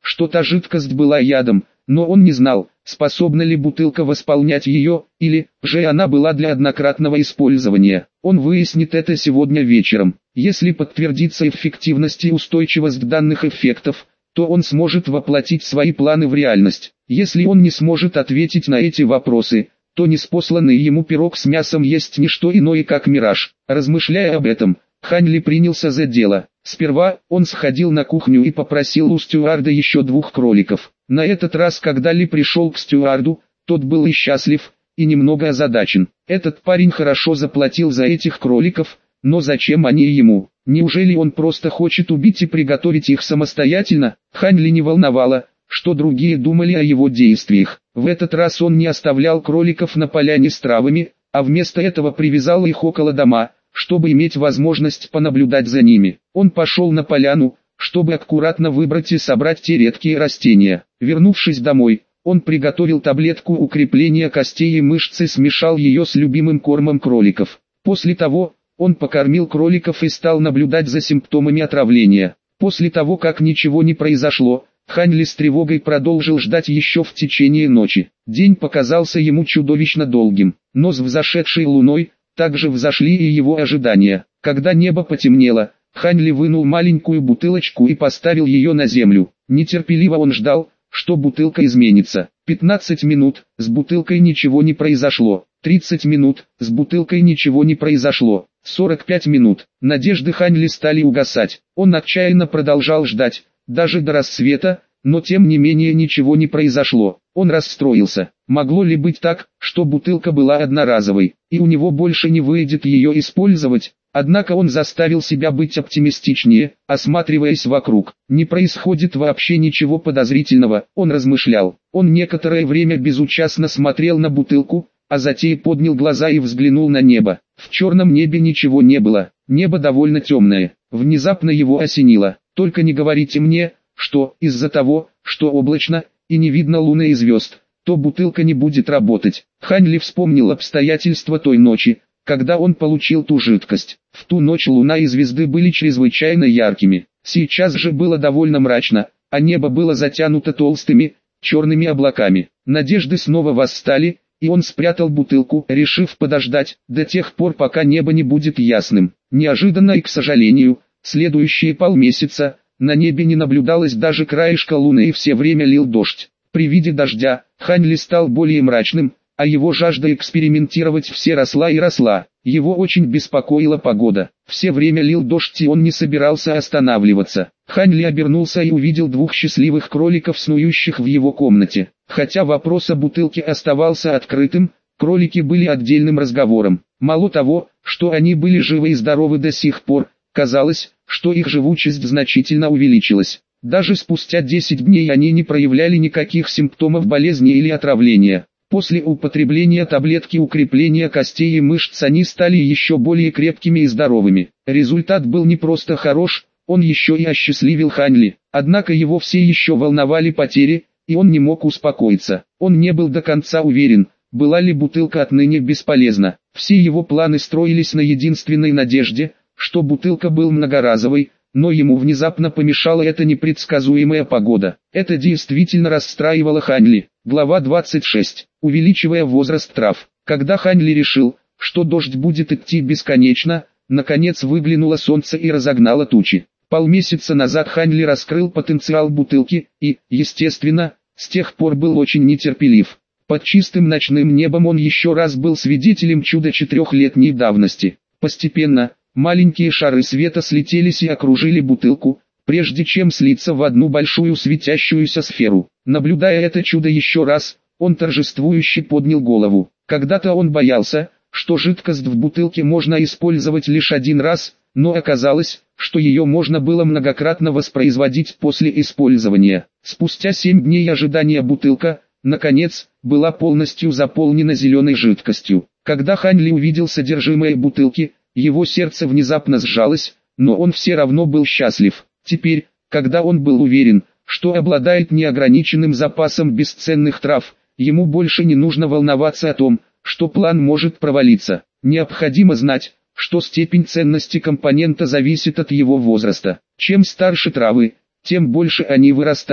что та жидкость была ядом, но он не знал, способна ли бутылка восполнять ее, или же она была для однократного использования. Он выяснит это сегодня вечером. Если подтвердится эффективность и устойчивость данных эффектов, то он сможет воплотить свои планы в реальность. Если он не сможет ответить на эти вопросы, то неспосланный ему пирог с мясом есть не что иное как мираж. Размышляя об этом, Хань Ли принялся за дело. Сперва он сходил на кухню и попросил у стюарда еще 2 кроликов. На этот раз, когда Ли пришел к стюарду, тот был и счастлив, и немного озадачен. Этот парень хорошо заплатил за этих кроликов, но зачем они ему? Неужели он просто хочет убить и приготовить их самостоятельно? Хань Ли не волновало, что другие думали о его действиях. В этот раз он не оставлял кроликов на поляне с травами, а вместо этого привязал их около дома, чтобы иметь возможность понаблюдать за ними. Он пошел на поляну, чтобы аккуратно выбрать и собрать те редкие растения. Вернувшись домой, он приготовил таблетку укрепления костей и мышц и смешал ее с любимым кормом кроликов. После того, он покормил кроликов и стал наблюдать за симптомами отравления. После того, как ничего не произошло, Хань Ли с тревогой продолжил ждать еще в течение ночи. День показался ему чудовищно долгим, но с взошедшей луной также взошли и его ожидания. Когда небо потемнело, Хань Ли вынул маленькую бутылочку и поставил ее на землю. Нетерпеливо он ждал, что бутылка изменится. 15 минут, с бутылкой ничего не произошло. 30 минут, с бутылкой ничего не произошло. 45 минут, надежды Хань Ли стали угасать. Он отчаянно продолжал ждать, даже до рассвета, но тем не менее ничего не произошло. Он расстроился. Могло ли быть так, что бутылка была одноразовой, и у него больше не выйдет ее использовать? Однако он заставил себя быть оптимистичнее, осматриваясь вокруг. Не происходит вообще ничего подозрительного, он размышлял. Он некоторое время безучастно смотрел на бутылку, а затем поднял глаза и взглянул на небо. В черном небе ничего не было, небо довольно темное. Внезапно его осенило. Только не говорите мне, что из-за того, что облачно, и не видно луны и звезд, то бутылка не будет работать. Хань Ли вспомнил обстоятельства той ночи, когда он получил ту жидкость. В ту ночь луна и звезды были чрезвычайно яркими. Сейчас же было довольно мрачно, а небо было затянуто толстыми, черными облаками. Надежды снова восстали, и он спрятал бутылку, решив подождать до тех пор, пока небо не будет ясным. Неожиданно и, к сожалению, следующие полмесяца на небе не наблюдалось даже краешка луны и все время лил дождь. При виде дождя, Хань Ли стал более мрачным, а его жажда экспериментировать все росла и росла. Его очень беспокоила погода. Все время лил дождь, и он не собирался останавливаться. Хань Ли обернулся и увидел 2 счастливых кроликов, снующих в его комнате. Хотя вопрос о бутылке оставался открытым, кролики были отдельным разговором. Мало того, что они были живы и здоровы до сих пор, казалось, что их живучесть значительно увеличилась. Даже спустя 10 дней они не проявляли никаких симптомов болезни или отравления. После употребления таблетки укрепления костей и мышц они стали еще более крепкими и здоровыми. Результат был не просто хорош, он еще и осчастливил Хань Ли. Однако его все еще волновали потери, и он не мог успокоиться. Он не был до конца уверен, была ли бутылка отныне бесполезна. Все его планы строились на единственной надежде, что бутылка был многоразовой, но ему внезапно помешала эта непредсказуемая погода. Это действительно расстраивало Хань Ли. Глава 26. Увеличивая возраст трав. Когда Хань Ли решил, что дождь будет идти бесконечно, наконец выглянуло солнце и разогнало тучи. Полмесяца назад Хань Ли раскрыл потенциал бутылки и, естественно, с тех пор был очень нетерпелив. Под чистым ночным небом он еще раз был свидетелем чуда 4-летней давности. Постепенно, маленькие шары света слетелись и окружили бутылку, прежде чем слиться в одну большую светящуюся сферу. Наблюдая это чудо еще раз, он торжествующе поднял голову. Когда-то он боялся, что жидкость в бутылке можно использовать лишь один раз, но оказалось, что ее можно было многократно воспроизводить после использования. Спустя 7 дней ожидания бутылка, наконец, была полностью заполнена зеленой жидкостью. Когда Хань Ли увидел содержимое бутылки, его сердце внезапно сжалось, но он все равно был счастлив. Теперь, когда он был уверен, что обладает неограниченным запасом бесценных трав, ему больше не нужно волноваться о том, что план может провалиться. Необходимо знать, что степень ценности компонента зависит от его возраста. Чем старше травы, тем больше они вырастают.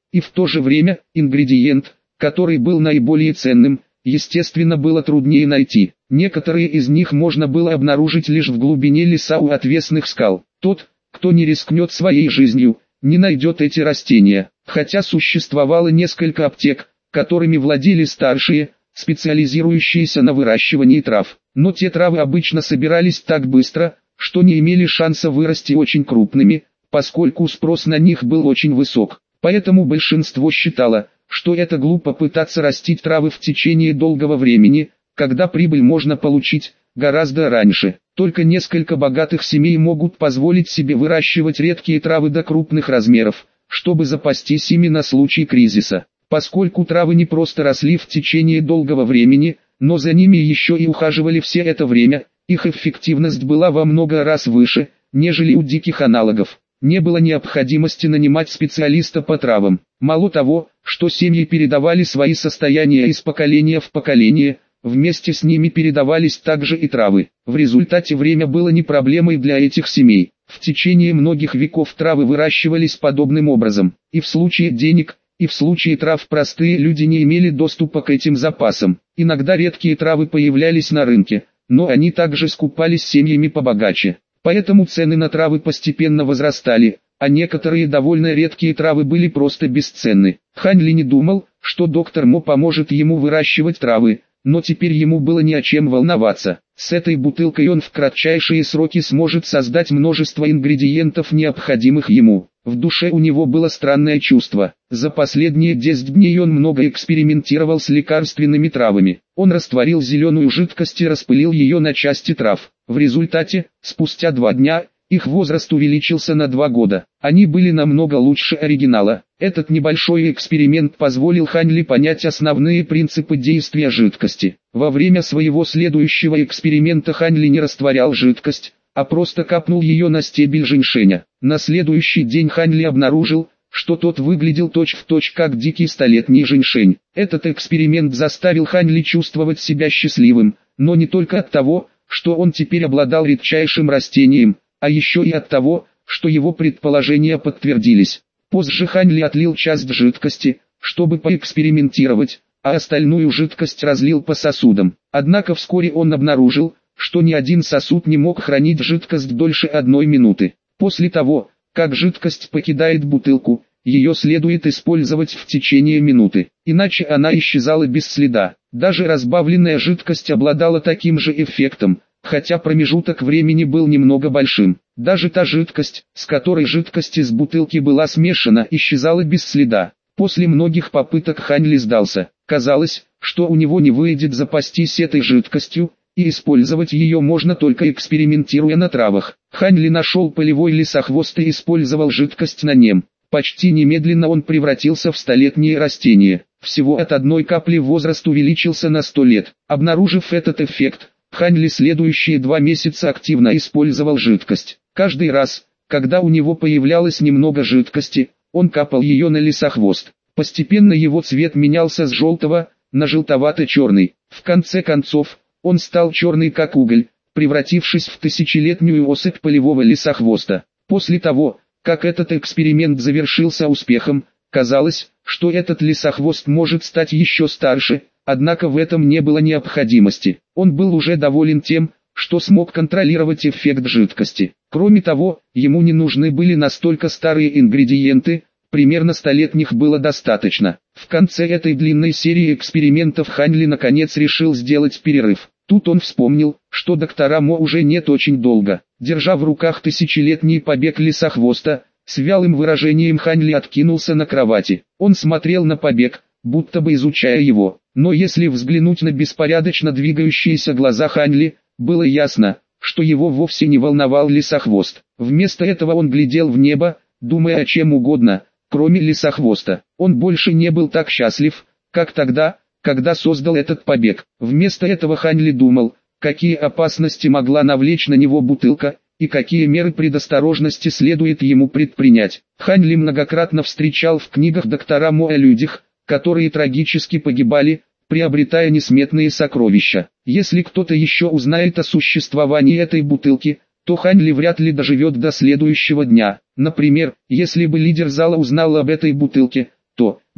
И в то же время, ингредиент, который был наиболее ценным, естественно было труднее найти. Некоторые из них можно было обнаружить лишь в глубине леса у отвесных скал. Тот, кто не рискнет своей жизнью, не найдет эти растения. Хотя существовало несколько аптек, которыми владели старшие, специализирующиеся на выращивании трав. Но те травы обычно собирались так быстро, что не имели шанса вырасти очень крупными, поскольку спрос на них был очень высок. Поэтому большинство считало, что это глупо пытаться растить травы в течение долгого времени, когда прибыль можно получить гораздо раньше. Только несколько богатых семей могут позволить себе выращивать редкие травы до крупных размеров, чтобы запастись ими на случай кризиса. Поскольку травы не просто росли в течение долгого времени, но за ними еще и ухаживали все это время, их эффективность была во много раз выше, нежели у диких аналогов. Не было необходимости нанимать специалиста по травам. Мало того, что семьи передавали свои состояния из поколения в поколение, вместе с ними передавались также и травы. В результате время было не проблемой для этих семей. В течение многих веков травы выращивались подобным образом. И в случае денег, и в случае трав простые люди не имели доступа к этим запасам. Иногда редкие травы появлялись на рынке, но они также скупались семьями побогаче. Поэтому цены на травы постепенно возрастали, а некоторые довольно редкие травы были просто бесценны. Хань Ли не думал, что доктор Мо поможет ему выращивать травы, но теперь ему было не о чем волноваться. С этой бутылкой он в кратчайшие сроки сможет создать множество ингредиентов, необходимых ему. В душе у него было странное чувство. За последние 10 дней он много экспериментировал с лекарственными травами. Он растворил зеленую жидкость и распылил ее на части трав. В результате, спустя 2 дня, их возраст увеличился на 2 года. Они были намного лучше оригинала. Этот небольшой эксперимент позволил Хань Ли понять основные принципы действия жидкости. Во время своего следующего эксперимента Хань Ли не растворял жидкость, а просто капнул ее на стебель женьшеня. На следующий день Хань Ли обнаружил, что тот выглядел точь-в-точь как дикий столетний женьшень. Этот эксперимент заставил Хань Ли чувствовать себя счастливым, но не только от того, что он теперь обладал редчайшим растением, а еще и от того, что его предположения подтвердились. Позже Хань Ли отлил часть жидкости, чтобы поэкспериментировать, а остальную жидкость разлил по сосудам. Однако вскоре он обнаружил, что ни один сосуд не мог хранить жидкость дольше 1 минуты. После того, как жидкость покидает бутылку, ее следует использовать в течение минуты, иначе она исчезала без следа. Даже разбавленная жидкость обладала таким же эффектом, хотя промежуток времени был немного большим. Даже та жидкость, с которой жидкость из бутылки была смешана, исчезала без следа. После многих попыток Хань Ли сдался. Казалось, что у него не выйдет запастись этой жидкостью, и использовать ее можно только экспериментируя на травах. Хань Ли нашел полевой лесохвост и использовал жидкость на нем. Почти немедленно он превратился в столетнее растение. Всего от 1 капли возраст увеличился на 100 лет. Обнаружив этот эффект, Хань Ли следующие 2 месяца активно использовал жидкость. Каждый раз, когда у него появлялось немного жидкости, он капал ее на лесохвост. Постепенно его цвет менялся с желтого на желтовато-черный. В конце концов, он стал черный как уголь, превратившись в тысячелетнюю особь полевого лесохвоста. После того, как этот эксперимент завершился успехом, казалось, что этот лесохвост может стать еще старше, однако в этом не было необходимости. Он был уже доволен тем, что смог контролировать эффект жидкости. Кроме того, ему не нужны были настолько старые ингредиенты, примерно 100-летних было достаточно. В конце этой длинной серии экспериментов Хань Ли наконец решил сделать перерыв. Тут он вспомнил, что доктора Мо уже нет очень долго. Держа в руках тысячелетний побег лесохвоста, с вялым выражением Хань Ли откинулся на кровати. Он смотрел на побег, будто бы изучая его. Но если взглянуть на беспорядочно двигающиеся глаза Хань Ли, было ясно, что его вовсе не волновал лесохвост. Вместо этого он глядел в небо, думая о чем угодно, кроме лесохвоста. Он больше не был так счастлив, как тогда, когда создал этот побег. Вместо этого Хань Ли думал, какие опасности могла навлечь на него бутылка, и какие меры предосторожности следует ему предпринять. Хань Ли многократно встречал в книгах доктора Мо о людях, которые трагически погибали, приобретая несметные сокровища. Если кто-то еще узнает о существовании этой бутылки, то Хань Ли вряд ли доживет до следующего дня. Например, если бы лидер зала узнал об этой бутылке, то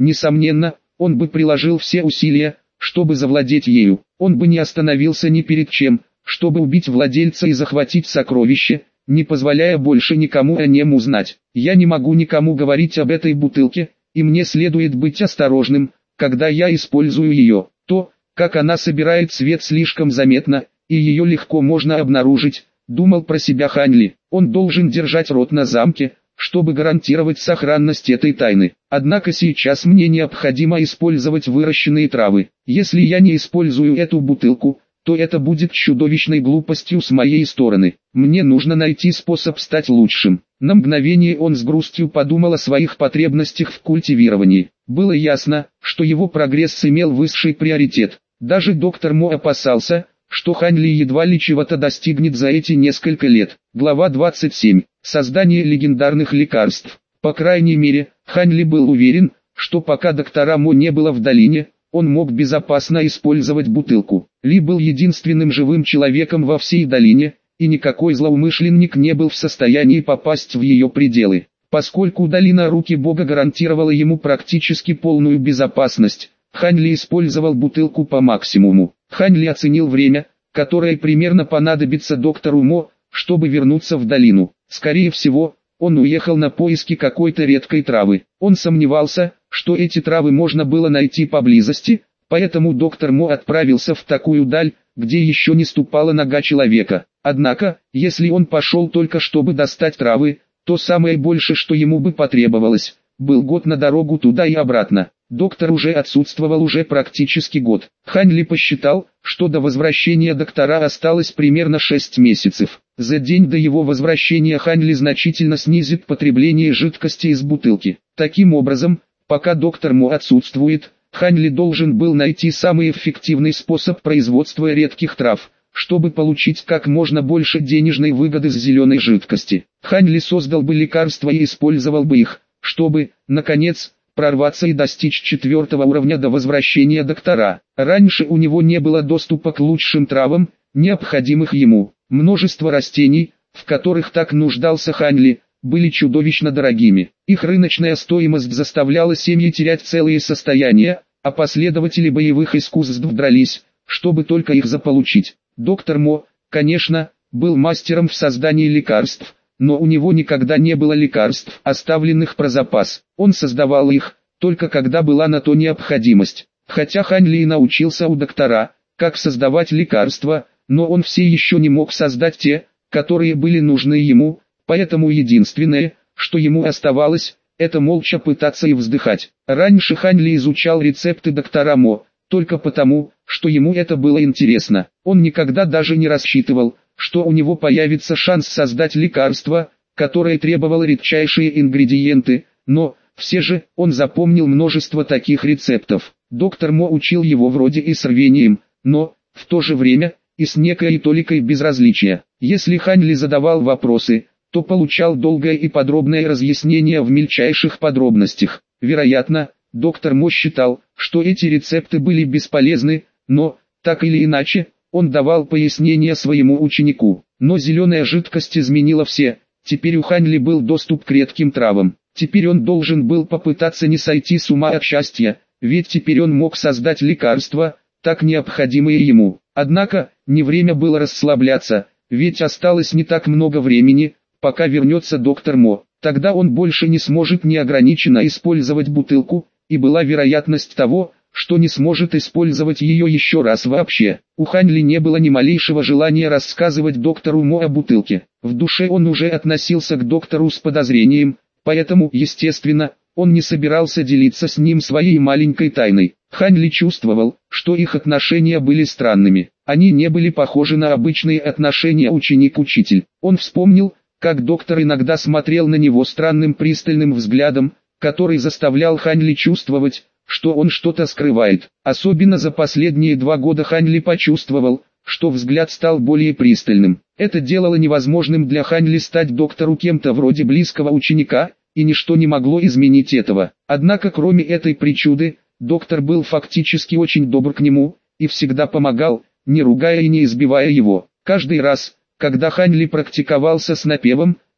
Несомненно, он бы приложил все усилия, чтобы завладеть ею. Он бы не остановился ни перед чем, чтобы убить владельца и захватить сокровище, не позволяя больше никому о нем узнать. Я не могу никому говорить об этой бутылке, и мне следует быть осторожным, когда я использую ее. То, как она собирает свет, слишком заметно, и ее легко можно обнаружить, думал про себя Хань Ли. Он должен держать рот на замке, чтобы гарантировать сохранность этой тайны. Однако сейчас мне необходимо использовать выращенные травы. Если я не использую эту бутылку, то это будет чудовищной глупостью с моей стороны. Мне нужно найти способ стать лучшим. На мгновение он с грустью подумал о своих потребностях в культивировании. Было ясно, что его прогресс имел высший приоритет. Даже доктор Мо опасался, что Хань Ли едва ли чего-то достигнет за эти несколько лет. Глава 27. Создание легендарных лекарств. По крайней мере, Хань Ли был уверен, что пока доктора Мо не было в долине, он мог безопасно использовать бутылку. Ли был единственным живым человеком во всей долине, и никакой злоумышленник не был в состоянии попасть в ее пределы. Поскольку долина Руки Бога гарантировала ему практически полную безопасность, Хань Ли использовал бутылку по максимуму. Хань Ли оценил время, которое примерно понадобится доктору Мо, чтобы вернуться в долину. Скорее всего, он уехал на поиски какой-то редкой травы. Он сомневался, что эти травы можно было найти поблизости, поэтому доктор Мо отправился в такую даль, где еще не ступала нога человека. Однако, если он пошел только чтобы достать травы, то самое больше, что ему бы потребовалось, был год на дорогу туда и обратно. Доктор уже отсутствовал уже практически год. Хань Ли посчитал, что до возвращения доктора осталось примерно 6 месяцев. За день до его возвращения Хань Ли значительно снизит потребление жидкости из бутылки. Таким образом, пока доктор Мо отсутствует, Хань Ли должен был найти самый эффективный способ производства редких трав, чтобы получить как можно больше денежной выгоды с зеленой жидкости. Хань Ли создал бы лекарства и использовал бы их, чтобы, наконец, прорваться и достичь 4-го уровня до возвращения доктора. Раньше у него не было доступа к лучшим травам, необходимых ему. Множество растений, в которых так нуждался Хань Ли, были чудовищно дорогими. Их рыночная стоимость заставляла семьи терять целые состояния, а последователи боевых искусств дрались, чтобы только их заполучить. Доктор Мо, конечно, был мастером в создании лекарств, но у него никогда не было лекарств, оставленных про запас. Он создавал их, только когда была на то необходимость. Хотя Хань Ли научился у доктора, как создавать лекарства, но он все еще не мог создать те, которые были нужны ему, поэтому единственное, что ему оставалось, это молча пытаться и вздыхать. Раньше Хань Ли изучал рецепты доктора Мо, только потому, что ему это было интересно. Он никогда даже не рассчитывал, что у него появится шанс создать лекарство, которое требовало редчайшие ингредиенты, но, все же, он запомнил множество таких рецептов. Доктор Мо учил его вроде и с рвением, но, в то же время, и с некой толикой безразличия. Если Хань Ли задавал вопросы, то получал долгое и подробное разъяснение в мельчайших подробностях. Вероятно, доктор Мо считал, что эти рецепты были бесполезны, но, так или иначе, он давал пояснения своему ученику. Но зеленая жидкость изменила все. Теперь у Хань Ли был доступ к редким травам. Теперь он должен был попытаться не сойти с ума от счастья, ведь теперь он мог создать лекарства, так необходимые ему. Однако, не время было расслабляться, ведь осталось не так много времени, пока вернется доктор Мо. Тогда он больше не сможет неограниченно использовать бутылку, и была вероятность того, что не сможет использовать ее еще раз вообще. У Хань Ли не было ни малейшего желания рассказывать доктору Мо о бутылке. В душе он уже относился к доктору с подозрением, поэтому, естественно, он не собирался делиться с ним своей маленькой тайной. Хань Ли чувствовал, что их отношения были странными. Они не были похожи на обычные отношения ученик-учитель. Он вспомнил, как доктор иногда смотрел на него странным пристальным взглядом, который заставлял Хань Ли чувствовать, что он что-то скрывает. Особенно за последние 2 года Хань Ли почувствовал, что взгляд стал более пристальным. Это делало невозможным для Хань Ли стать доктору кем-то вроде близкого ученика, и ничто не могло изменить этого. Однако кроме этой причуды, доктор был фактически очень добр к нему, и всегда помогал, не ругая и не избивая его. Каждый раз, когда Хань Ли практиковался с напевом,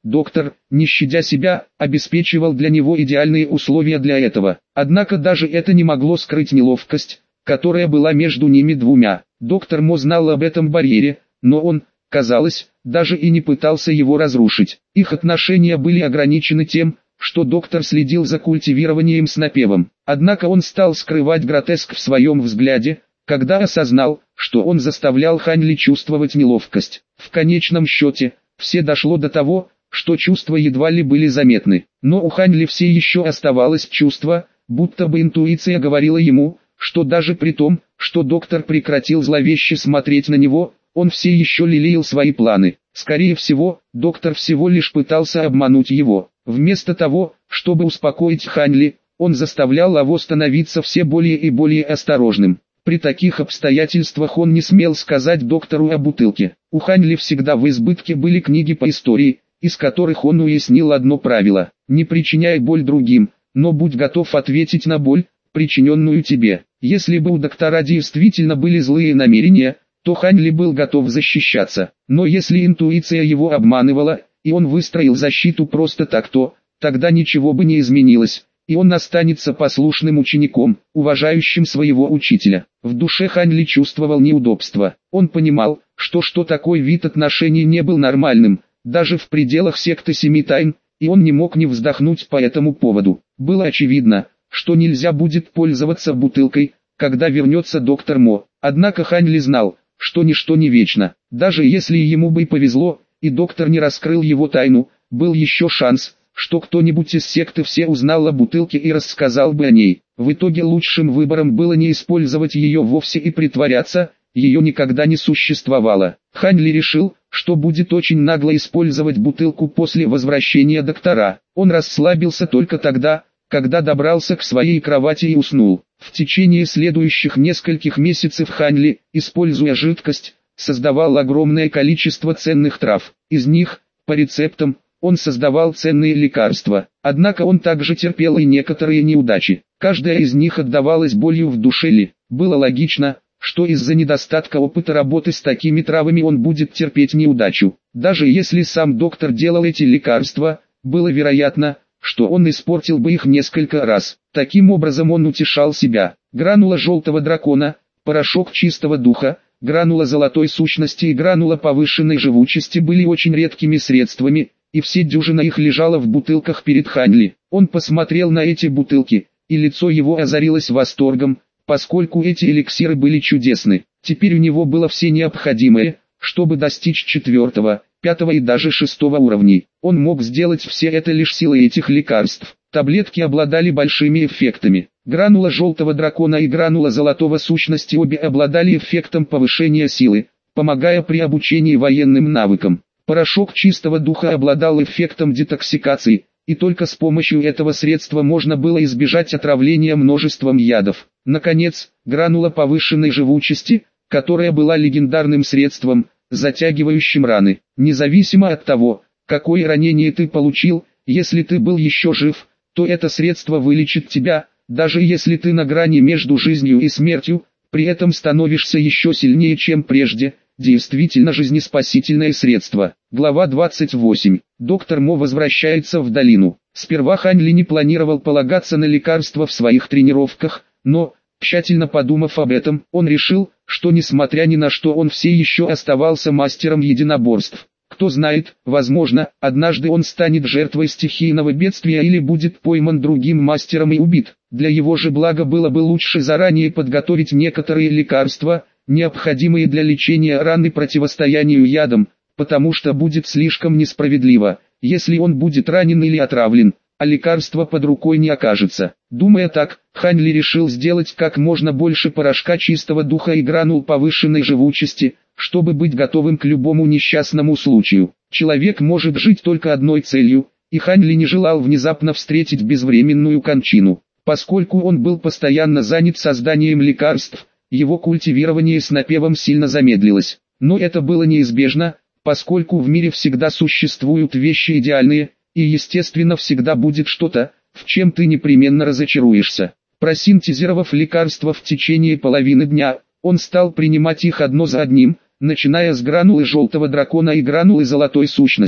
Доктор, не щадя себя, обеспечивал для него идеальные условия для этого. Однако даже это не могло скрыть неловкость, которая была между ними двумя. Доктор Мо знал об этом барьере, но он, казалось, даже и не пытался его разрушить. Их отношения были ограничены тем, что доктор следил за культивированием с напевом. Однако он стал скрывать гротеск в своем взгляде, когда осознал, что он заставлял Хань Ли чувствовать неловкость. В конечном счете, все дошло до того, что чувства едва ли были заметны. Но у Хань Ли все еще оставалось чувство, будто бы интуиция говорила ему, что даже при том, что доктор прекратил зловеще смотреть на него, он все еще лелеял свои планы. Скорее всего, доктор всего лишь пытался обмануть его. Вместо того, чтобы успокоить Хань Ли, он заставлял его становиться все более и более осторожным. При таких обстоятельствах он не смел сказать доктору о бутылке. У Хань Ли всегда в избытке были книги по истории, из которых он уяснил одно правило: не причиняй боль другим, но будь готов ответить на боль, причиненную тебе. Если бы у доктора действительно были злые намерения, то Хань Ли был готов защищаться. Но если интуиция его обманывала, и он выстроил защиту просто так, то тогда ничего бы не изменилось, и он останется послушным учеником, уважающим своего учителя. В душе Хань Ли чувствовал неудобство. Он понимал, что такой вид отношений не был нормальным, даже в пределах секты Семи Тайн, и он не мог не вздохнуть по этому поводу. Было очевидно, что нельзя будет пользоваться бутылкой, когда вернется доктор Мо. Однако Хань Ли знал, что ничто не вечно. Даже если ему бы и повезло, и доктор не раскрыл его тайну, был еще шанс, что кто-нибудь из секты все узнал о бутылке и рассказал бы о ней. В итоге лучшим выбором было не использовать ее вовсе и притворяться, ее никогда не существовало. Хань Ли решил, что будет очень нагло использовать бутылку после возвращения доктора. Он расслабился только тогда, когда добрался к своей кровати и уснул. В течение следующих нескольких месяцев Хань Ли, используя жидкость, создавал огромное количество ценных трав. Из них, по рецептам, он создавал ценные лекарства. Однако он также терпел и некоторые неудачи. Каждая из них отдавалась болью в душе Ли. Было логично, что из-за недостатка опыта работы с такими травами он будет терпеть неудачу. Даже если сам доктор делал эти лекарства, было вероятно, что он испортил бы их несколько раз. Таким образом он утешал себя. Гранула желтого дракона, порошок чистого духа, гранула золотой сущности и гранула повышенной живучести были очень редкими средствами, и все дюжина их лежала в бутылках перед Хань Ли. Он посмотрел на эти бутылки, и лицо его озарилось восторгом, поскольку эти эликсиры были чудесны. Теперь у него было все необходимое, чтобы достичь 4, 5 и даже 6 уровней. Он мог сделать все это лишь силой этих лекарств. Таблетки обладали большими эффектами. Гранула желтого дракона и гранула золотого сущности обе обладали эффектом повышения силы, помогая при обучении военным навыкам. Порошок чистого духа обладал эффектом детоксикации, и только с помощью этого средства можно было избежать отравления множеством ядов. Наконец, гранула повышенной живучести, которая была легендарным средством, затягивающим раны. Независимо от того, какое ранение ты получил, если ты был еще жив, то это средство вылечит тебя, даже если ты на грани между жизнью и смертью, при этом становишься еще сильнее, чем прежде. Действительно жизнеспасительное средство. Глава 28. Доктор Мо возвращается в долину. Сперва Хань Ли не планировал полагаться на лекарства в своих тренировках, но, тщательно подумав об этом, он решил, что несмотря ни на что он все еще оставался мастером единоборств. Кто знает, возможно, однажды он станет жертвой стихийного бедствия или будет пойман другим мастером и убит. Для его же блага было бы лучше заранее подготовить некоторые лекарства, необходимые для лечения ран и противостоянию ядам, потому что будет слишком несправедливо, если он будет ранен или отравлен, а лекарства под рукой не окажется. Думая так, Хань Ли решил сделать как можно больше порошка чистого духа и гранул повышенной живучести, чтобы быть готовым к любому несчастному случаю. Человек может жить только одной целью, и Хань Ли не желал внезапно встретить безвременную кончину. Поскольку он был постоянно занят созданием лекарств, его культивирование с напевом сильно замедлилось. Но это было неизбежно, поскольку в мире всегда существуют вещи идеальные, и естественно всегда будет что-то, в чем ты непременно разочаруешься. Просинтезировав лекарства в течение половины дня, он стал принимать их одно за одним, начиная с гранулы желтого дракона и гранулы золотой сущности.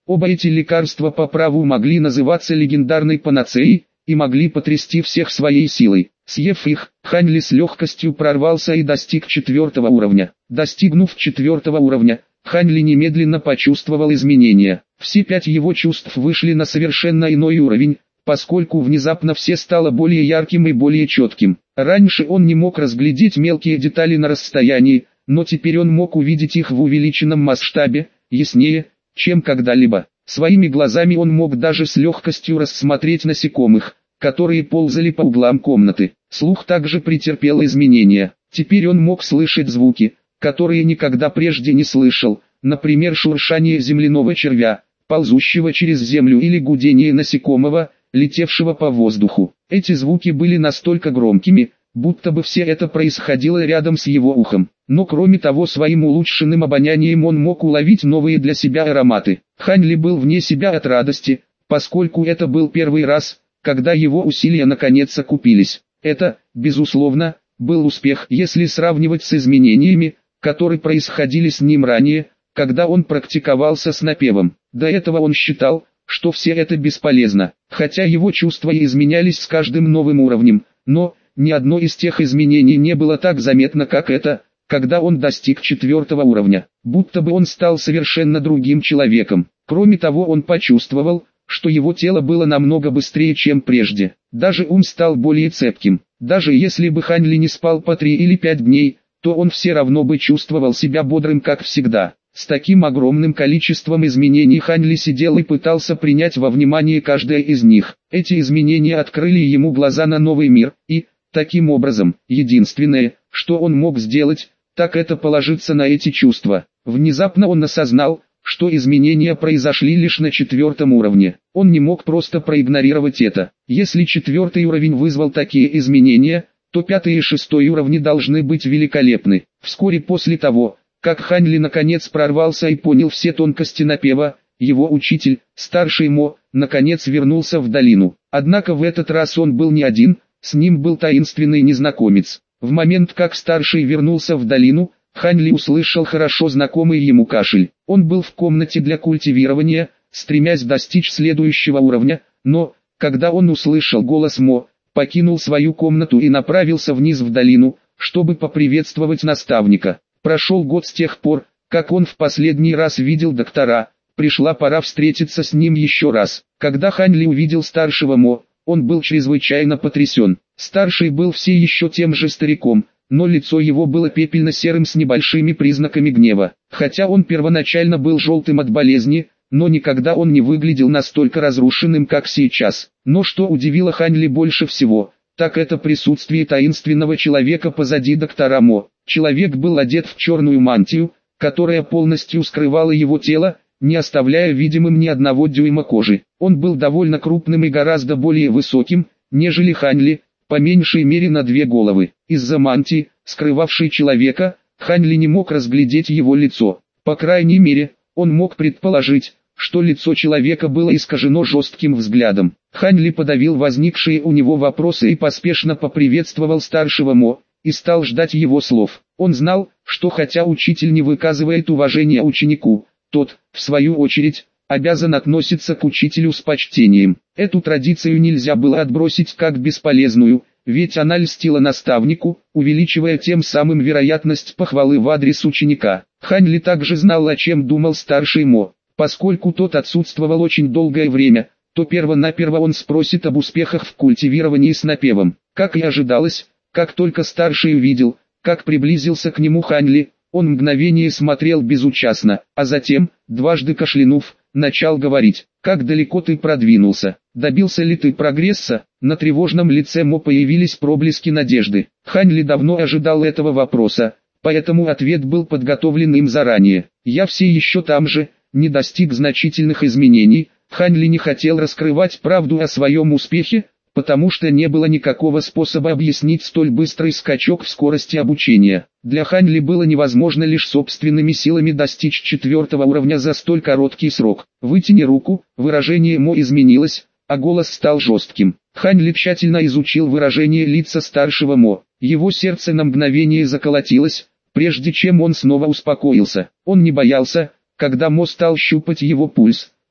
Оба эти лекарства по праву могли называться легендарной панацеей, и могли потрясти всех своей силой. Съев их, Хань Ли с легкостью прорвался и достиг 4-го уровня. Достигнув 4-го уровня, Хань Ли немедленно почувствовал изменения. Все 5 его чувств вышли на совершенно иной уровень, поскольку внезапно все стало более ярким и более четким. Раньше он не мог разглядеть мелкие детали на расстоянии, но теперь он мог увидеть их в увеличенном масштабе, яснее, чем когда-либо. Своими глазами он мог даже с легкостью рассмотреть насекомых, которые ползали по углам комнаты. Слух также претерпел изменения. Теперь он мог слышать звуки, которые никогда прежде не слышал, например шуршание земляного червя, ползущего через землю, или гудение насекомого, летевшего по воздуху. Эти звуки были настолько громкими, будто бы все это происходило рядом с его ухом. Но кроме того, своим улучшенным обонянием он мог уловить новые для себя ароматы. Хань Ли был вне себя от радости, поскольку это был первый раз, когда его усилия наконец окупились. Это, безусловно, был успех, если сравнивать с изменениями, которые происходили с ним ранее, когда он практиковался с напевом. До этого он считал, что все это бесполезно, хотя его чувства и изменялись с каждым новым уровнем, но ни одно из тех изменений не было так заметно, как это, когда он достиг 4-го уровня, будто бы он стал совершенно другим человеком. Кроме того, он почувствовал, что его тело было намного быстрее, чем прежде. Даже ум стал более цепким. Даже если бы Хань Ли не спал по 3 или 5 дней, то он все равно бы чувствовал себя бодрым, как всегда. С таким огромным количеством изменений Хань Ли сидел и пытался принять во внимание каждое из них. Эти изменения открыли ему глаза на новый мир, и, таким образом, единственное, что он мог сделать, так это положиться на эти чувства. Внезапно он осознал, что изменения произошли лишь на 4-м уровне. Он не мог просто проигнорировать это. Если 4-й уровень вызвал такие изменения, то 5-й и 6-й уровни должны быть великолепны. Вскоре после того, как Хань Ли наконец прорвался и понял все тонкости напева, его учитель, старший Мо, наконец вернулся в долину. Однако в этот раз он был не один, с ним был таинственный незнакомец. В момент, как старший вернулся в долину, Хань Ли услышал хорошо знакомый ему кашель. Он был в комнате для культивирования, стремясь достичь следующего уровня, но, когда он услышал голос Мо, покинул свою комнату и направился вниз в долину, чтобы поприветствовать наставника. Прошел год с тех пор, как он в последний раз видел доктора, пришла пора встретиться с ним еще раз. Когда Хань Ли увидел старшего Мо, он был чрезвычайно потрясен. Старший был все еще тем же стариком, но лицо его было пепельно-серым с небольшими признаками гнева. Хотя он первоначально был желтым от болезни, но никогда он не выглядел настолько разрушенным, как сейчас. Но что удивило Хань Ли больше всего, так это присутствие таинственного человека позади доктора Мо. Человек был одет в черную мантию, которая полностью скрывала его тело, не оставляя видимым ни одного дюйма кожи. Он был довольно крупным и гораздо более высоким, нежели Хань Ли, по меньшей мере на 2 головы. Из-за мантии, скрывавшей человека, Хань Ли не мог разглядеть его лицо. По крайней мере, он мог предположить, что лицо человека было искажено жестким взглядом. Хань Ли подавил возникшие у него вопросы и поспешно поприветствовал старшего Мо, и стал ждать его слов. Он знал, что хотя учитель не выказывает уважения ученику, тот, в свою очередь, обязан относиться к учителю с почтением. Эту традицию нельзя было отбросить как бесполезную, ведь она льстила наставнику, увеличивая тем самым вероятность похвалы в адрес ученика. Хань Ли также знал, о чем думал старший Мо. Поскольку тот отсутствовал очень долгое время, то перво-наперво он спросит об успехах в культивировании с напевом. Как и ожидалось, как только старший увидел, как приблизился к нему Хань Ли, он мгновение смотрел безучастно, а затем, дважды кашлянув, начал говорить: «Как далеко ты продвинулся? Добился ли ты прогресса?» На тревожном лице Мо появились проблески надежды. Хань Ли давно ожидал этого вопроса, поэтому ответ был подготовлен им заранее. «Я все еще там же, не достиг значительных изменений». Хань Ли не хотел раскрывать правду о своем успехе, потому что не было никакого способа объяснить столь быстрый скачок в скорости обучения. Для Хань Ли было невозможно лишь собственными силами достичь 4-го уровня за столь короткий срок. «Вытяни руку», выражение Мо изменилось, а голос стал жестким. Хань Ли тщательно изучил выражение лица старшего Мо. Его сердце на мгновение заколотилось, прежде чем он снова успокоился. Он не боялся, когда Мо стал щупать его пульс,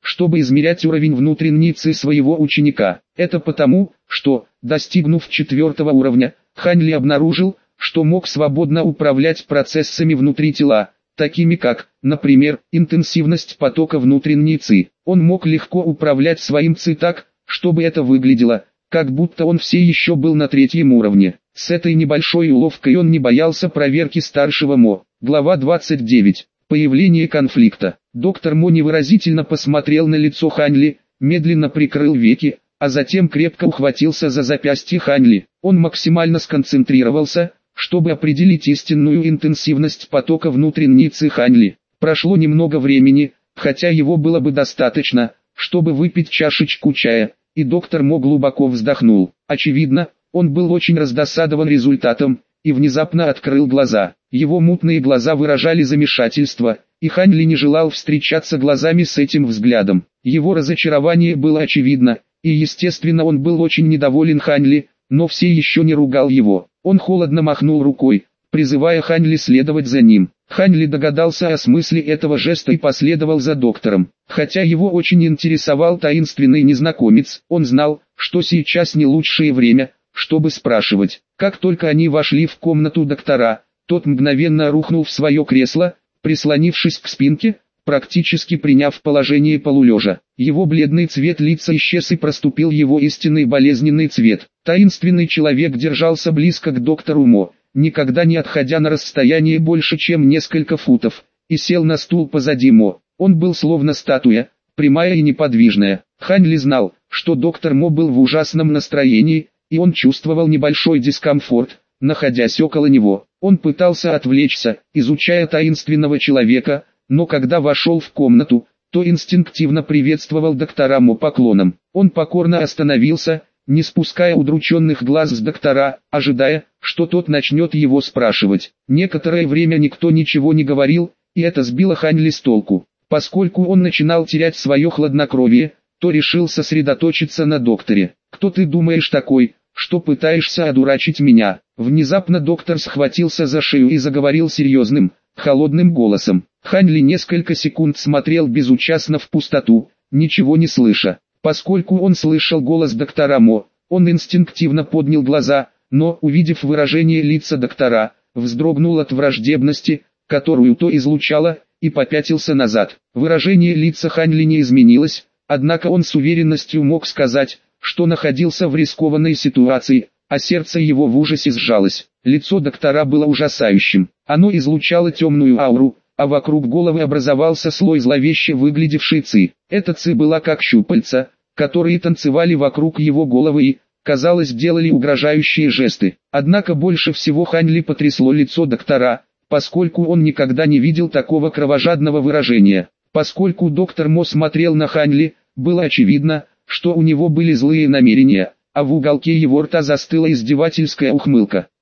чтобы измерять уровень внутренней ЦИ своего ученика. Это потому, что, достигнув 4-го уровня, Хань Ли обнаружил, что мог свободно управлять процессами внутри тела, такими как, например, интенсивность потока внутренней ЦИ. Он мог легко управлять своим ЦИ так, чтобы это выглядело, как будто он все еще был на 3-м уровне. С этой небольшой уловкой он не боялся проверки старшего Мо. Глава 29. Появление конфликта. Доктор Мо невыразительно посмотрел на лицо Хань Ли, медленно прикрыл веки, а затем крепко ухватился за запястье Хань Ли. Он максимально сконцентрировался, чтобы определить истинную интенсивность потока внутренней ЦИ Хань Ли. Прошло немного времени, хотя его было бы достаточно, чтобы выпить чашечку чая, и доктор Мо глубоко вздохнул. Очевидно, он был очень раздосадован результатом, и внезапно открыл глаза. Его мутные глаза выражали замешательство, и Хань Ли не желал встречаться глазами с этим взглядом. Его разочарование было очевидно, и естественно он был очень недоволен Хань Ли, но все еще не ругал его. Он холодно махнул рукой, призывая Хань Ли следовать за ним. Хань Ли догадался о смысле этого жеста и последовал за доктором. Хотя его очень интересовал таинственный незнакомец, он знал, что сейчас не лучшее время, чтобы спрашивать. Как только они вошли в комнату доктора, тот мгновенно рухнул в свое кресло, прислонившись к спинке, практически приняв положение полулежа. Его бледный цвет лица исчез и проступил его истинный болезненный цвет. Таинственный человек держался близко к доктору Мо, никогда не отходя на расстояние больше чем несколько футов, и сел на стул позади Мо. Он был словно статуя, прямая и неподвижная. Хань Ли знал, что доктор Мо был в ужасном настроении, и он чувствовал небольшой дискомфорт, находясь около него. Он пытался отвлечься, изучая таинственного человека, но когда вошел в комнату, то инстинктивно приветствовал доктора Мо поклоном. Он покорно остановился, не спуская удрученных глаз с доктора, ожидая, что тот начнет его спрашивать. Некоторое время никто ничего не говорил, и это сбило Хань Ли с толку. Поскольку он начинал терять свое хладнокровие, то решил сосредоточиться на докторе. «Кто ты думаешь такой, что пытаешься одурачить меня?» Внезапно доктор схватился за шею и заговорил серьезным, холодным голосом. Хань Ли несколько секунд смотрел безучастно в пустоту, ничего не слыша. Поскольку он слышал голос доктора Мо, он инстинктивно поднял глаза, но, увидев выражение лица доктора, вздрогнул от враждебности, которую то излучало, и попятился назад. Выражение лица Хань Ли не изменилось, однако он с уверенностью мог сказать, что находился в рискованной ситуации, а сердце его в ужасе сжалось. Лицо доктора было ужасающим. Оно излучало темную ауру, а вокруг головы образовался слой зловеще выглядевшей ЦИ. Эта ЦИ была как щупальца, которые танцевали вокруг его головы и, казалось, делали угрожающие жесты. Однако больше всего Хань Ли потрясло лицо доктора, поскольку он никогда не видел такого кровожадного выражения. Поскольку доктор Мо смотрел на Хань Ли, было очевидно, что у него были злые намерения, а в уголке его рта застыла издевательская ухмылка.